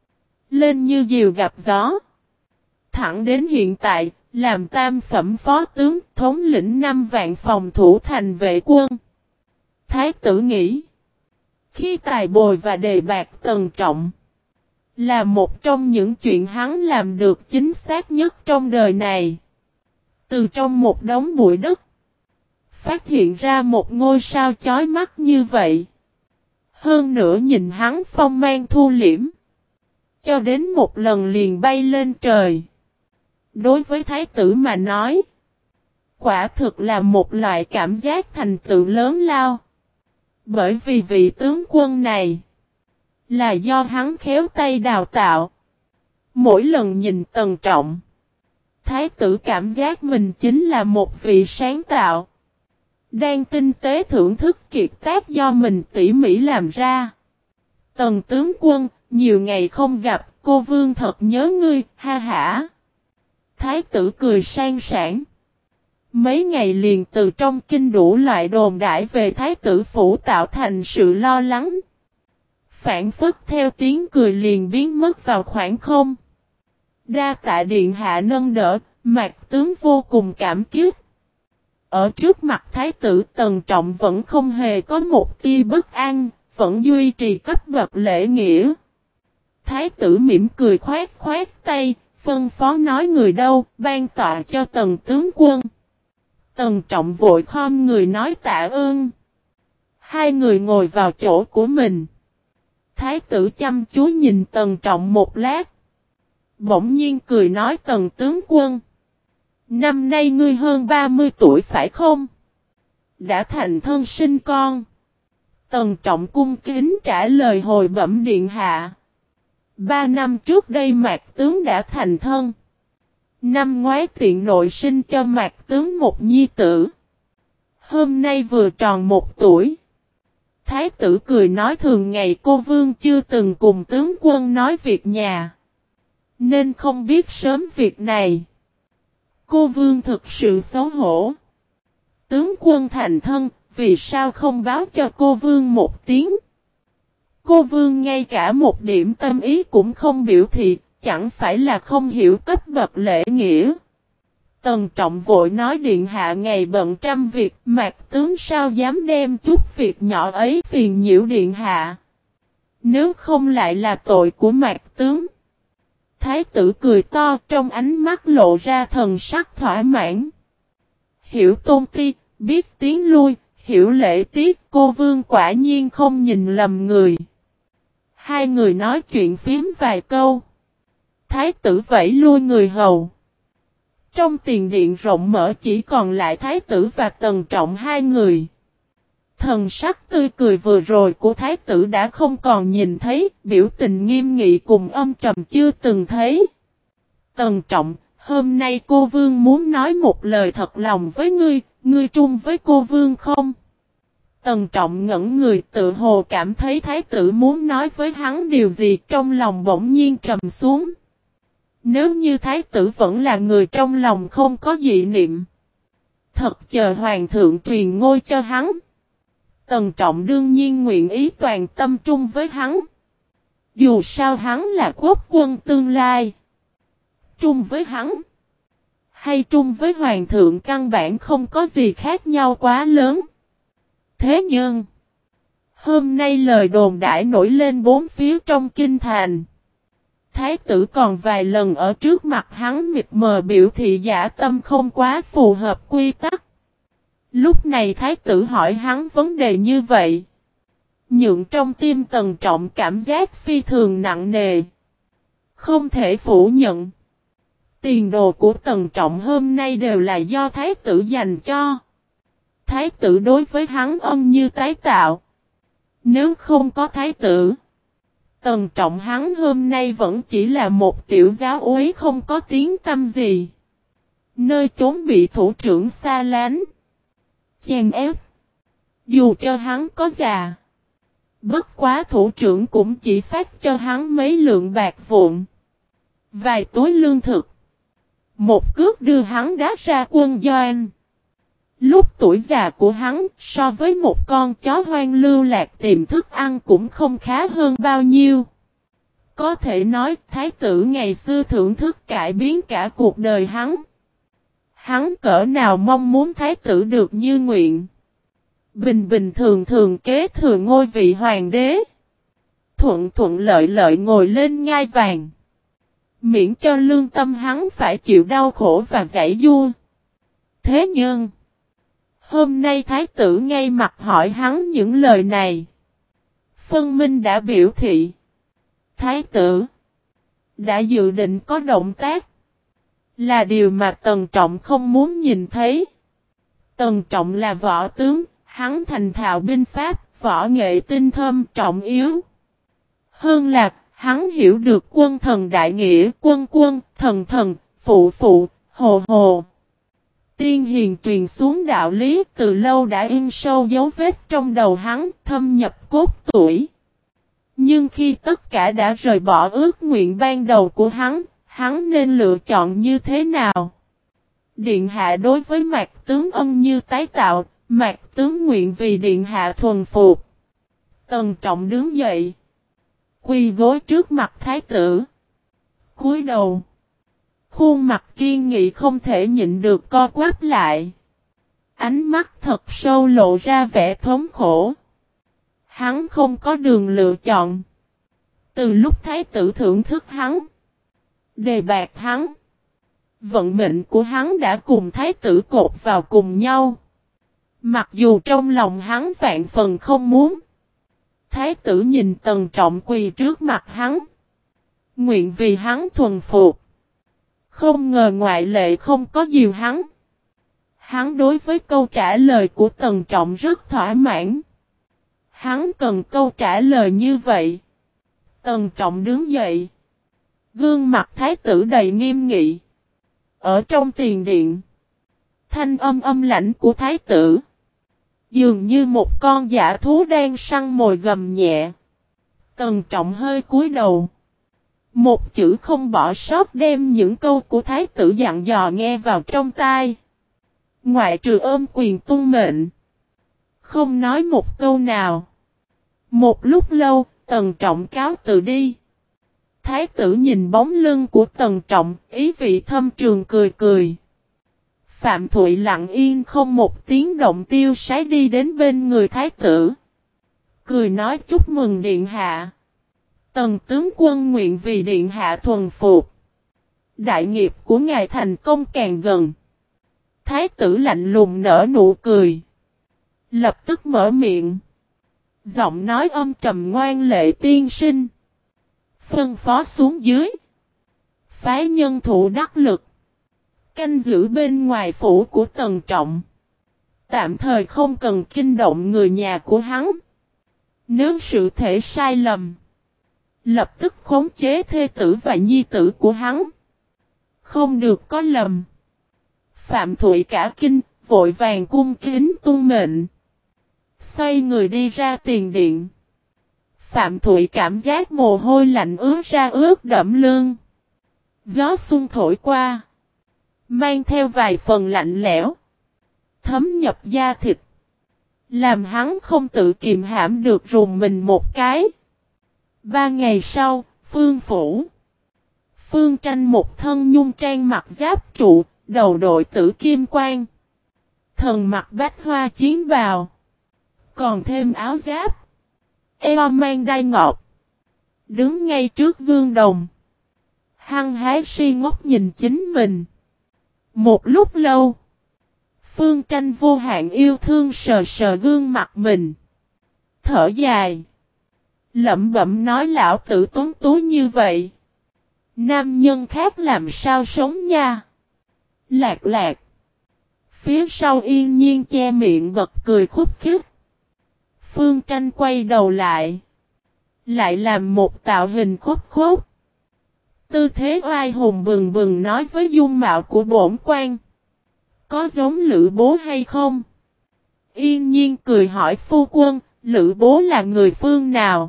Lên như diều gặp gió. Thẳng đến hiện tại. Làm tam phẩm phó tướng thống lĩnh 5 vạn phòng thủ thành vệ quân. Thái tử nghĩ. Khi tài bồi và đề bạt Tần Trọng. Là một trong những chuyện hắn làm được chính xác nhất trong đời này. Từ trong một đống bụi đất. Phát hiện ra một ngôi sao chói mắt như vậy. Hơn nữa nhìn hắn phong mang thu liễm. Cho đến một lần liền bay lên trời. Đối với thái tử mà nói. Quả thực là một loại cảm giác thành tựu lớn lao. Bởi vì vị tướng quân này là do hắn khéo tay đào tạo. Mỗi lần nhìn Tần Trọng, thái tử cảm giác mình chính là một vị sáng tạo. Đang tinh tế thưởng thức kiệt tác do mình tỉ mỉ làm ra. Tần tướng quân, nhiều ngày không gặp, cô vương thật nhớ ngươi, ha hả. Thái tử cười sang sảng. Mấy ngày liền từ trong kinh đủ loại đồn đại về thái tử phủ tạo thành sự lo lắng. Phản phất theo tiếng cười liền biến mất vào khoảng không. Đa tạ điện hạ nâng đỡ, Mạc tướng vô cùng cảm kích. Ở trước mặt thái tử Tần Trọng vẫn không hề có một tia bất an, vẫn duy trì cấp bậc lễ nghĩa. Thái tử mỉm cười khoát khoát tay, phân phó nói người đâu, ban tọa cho Tần tướng quân. Tần Trọng vội khom người nói tạ ơn. Hai người ngồi vào chỗ của mình. Thái tử chăm chú nhìn Tần Trọng một lát. Bỗng nhiên cười nói Tần tướng quân. Năm nay ngươi hơn 30 tuổi phải không? Đã thành thân sinh con. Tần Trọng cung kính trả lời hồi bẩm điện hạ. 3 năm trước đây Mạc tướng đã thành thân. Năm ngoái tiện nội sinh cho Mạc tướng một nhi tử. Hôm nay vừa tròn 1 tuổi. Thái tử cười nói thường ngày cô vương chưa từng cùng tướng quân nói việc nhà. Nên không biết sớm việc này. Cô vương thực sự xấu hổ. Tướng quân thành thân, vì sao không báo cho cô vương một tiếng? Cô vương ngay cả một điểm tâm ý cũng không biểu thị, chẳng phải là không hiểu cấp bậc lễ nghĩa. Tần Trọng vội nói điện hạ ngày bận trăm việc, Mạc tướng sao dám đem chút việc nhỏ ấy phiền nhiễu điện hạ. Nếu không lại là tội của Mạc tướng. Thái tử cười to trong ánh mắt lộ ra thần sắc thỏa mãn. Hiểu tôn ti, biết tiến lui, hiểu lễ tiết cô vương quả nhiên không nhìn lầm người. Hai người nói chuyện phím vài câu. Thái tử vẫy lui người hầu. Trong tiền điện rộng mở chỉ còn lại thái tử và Tần Trọng hai người. Thần sắc tươi cười vừa rồi của thái tử đã không còn nhìn thấy, biểu tình nghiêm nghị cùng âm trầm chưa từng thấy. Tần Trọng, hôm nay cô vương muốn nói một lời thật lòng với ngươi trung với cô vương không? Tần Trọng ngẩn người tự hồ cảm thấy thái tử muốn nói với hắn điều gì trong lòng bỗng nhiên trầm xuống. Nếu như thái tử vẫn là người trong lòng không có dị niệm. Thật chờ hoàng thượng truyền ngôi cho hắn. Tần Trọng đương nhiên nguyện ý toàn tâm trung với hắn. Dù sao hắn là quốc quân tương lai. Trung với hắn. Hay trung với hoàng thượng căn bản không có gì khác nhau quá lớn. Thế nhưng. Hôm nay lời đồn đãi nổi lên bốn phía trong kinh thành. Thái tử còn vài lần ở trước mặt hắn mịt mờ biểu thị giả tâm không quá phù hợp quy tắc. Lúc này thái tử hỏi hắn vấn đề như vậy. Nhượng trong tim Tần Trọng cảm giác phi thường nặng nề. Không thể phủ nhận. Tiền đồ của Tần Trọng hôm nay đều là do thái tử dành cho. Thái tử đối với hắn ân như tái tạo. Nếu không có thái tử. Tần Trọng hắn hôm nay vẫn chỉ là một tiểu giáo úy không có tiếng tăm gì. Nơi chốn bị thủ trưởng xa lánh. Chèn ép. Dù cho hắn có già. Bất quá thủ trưởng cũng chỉ phát cho hắn mấy lượng bạc vụn. Vài túi lương thực. Một cước đưa hắn đá ra quân doanh. Lúc tuổi già của hắn so với một con chó hoang lưu lạc tìm thức ăn cũng không khá hơn bao nhiêu. Có thể nói thái tử ngày xưa thưởng thức cải biến cả cuộc đời hắn. Hắn cỡ nào mong muốn thái tử được như nguyện. Bình bình thường thường kế thừa ngôi vị hoàng đế. Thuận thuận lợi lợi ngồi lên ngai vàng. Miễn cho lương tâm hắn phải chịu đau khổ và giãy giụa. Thế nhưng. Hôm nay thái tử ngay mặt hỏi hắn những lời này. Phân minh đã biểu thị. Thái tử. Đã dự định có động tác. Là điều mà Tần Trọng không muốn nhìn thấy. Tần Trọng là võ tướng. Hắn thành thạo binh pháp. võ nghệ tinh thâm trọng yếu. Hơn là, hắn hiểu được quân thần đại nghĩa, quân quân, thần thần, phụ phụ, hồ hồ. Tiên hiền truyền xuống đạo lý từ lâu đã in sâu dấu vết trong đầu hắn, thâm nhập cốt tủy. Nhưng khi tất cả đã rời bỏ ước nguyện ban đầu của hắn nên lựa chọn như thế nào? Điện hạ đối với Mạc tướng ân như tái tạo, Mạc tướng nguyện vì điện hạ thuần phục. Tần Trọng đứng dậy, quỳ gối trước mặt thái tử, cúi đầu. Khuôn mặt kiên nghị không thể nhịn được co quắp lại. Ánh mắt thật sâu lộ ra vẻ thống khổ. Hắn không có đường lựa chọn. Từ lúc thái tử thưởng thức hắn, đề bạt hắn, vận mệnh của hắn đã cùng thái tử cột vào cùng nhau. Mặc dù trong lòng hắn vạn phần không muốn. Thái tử nhìn Tần Trọng quỳ trước mặt hắn, nguyện vì hắn thuần phục. Không ngờ ngoại lệ không có dìu hắn. Hắn đối với câu trả lời của Tần Trọng rất thỏa mãn. Hắn cần câu trả lời như vậy. Tần Trọng đứng dậy. Gương mặt thái tử đầy nghiêm nghị. Ở trong tiền điện, thanh âm lãnh của thái tử, dường như một con dã thú đang săn mồi gầm nhẹ. Tần Trọng hơi cúi đầu. Một chữ không bỏ sót đem những câu của thái tử dặn dò nghe vào trong tai. Ngoại trừ ôm quyền tuân mệnh, không nói một câu nào. Một lúc lâu, Tần Trọng cáo từ đi. Thái tử nhìn bóng lưng của Tần Trọng, ý vị thâm trường cười cười. Phạm Thụy lặng yên không một tiếng động tiêu sái đi đến bên người thái tử. Cười nói chúc mừng điện hạ. Tần tướng quân nguyện vì điện hạ thuần phục. Đại nghiệp của ngài thành công càng gần. Thái tử lạnh lùng nở nụ cười. Lập tức mở miệng. Giọng nói âm trầm ngoan lệ tiên sinh. Phân phó xuống dưới. Phái nhân thủ đắc lực. Canh giữ bên ngoài phủ của Tần Trọng. Tạm thời không cần kinh động người nhà của hắn. Nếu sự thể sai lầm, lập tức khống chế thê tử và nhi tử của hắn. Không được có lầm. Phạm Thụy cả kinh, vội vàng cung kính tuân mệnh. Xoay người đi ra tiền điện. Phạm Thụy cảm giác mồ hôi lạnh ướt ra ướt đẫm lưng. Gió xuân thổi qua, mang theo vài phần lạnh lẽo, thấm nhập da thịt, làm hắn không tự kiềm hãm được rùng mình một cái. 3 ngày sau, Phương phủ. Phương Tranh một thân nhung trang mặc giáp trụ, đầu đội tử kim quan. Thần mặc bách hoa chiến bào, còn thêm áo giáp, eo mang đai ngọc. Đứng ngay trước gương đồng, hăng hái si ngốc nhìn chính mình. Một lúc lâu, Phương Tranh vô hạn yêu thương sờ sờ gương mặt mình, thở dài, lẩm bẩm nói lão tử tuấn tú như vậy, nam nhân khác làm sao sống nha. Lạc lạc. Phía sau yên nhiên che miệng bật cười khúc khích. Phương Tranh quay đầu lại, lại làm một tạo hình khúc khúc. Tư thế oai hùng bừng bừng nói với dung mạo của bổn quan. Có giống Lữ bố hay không? Yên nhiên cười hỏi phu quân, Lữ bố là người phương nào?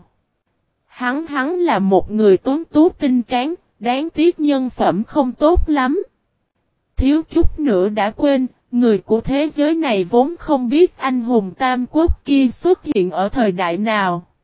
Hắn là một người tuấn tú tinh tráng, đáng tiếc nhân phẩm không tốt lắm. Thiếu chút nữa đã quên, người của thế giới này vốn không biết anh hùng Tam Quốc kia xuất hiện ở thời đại nào.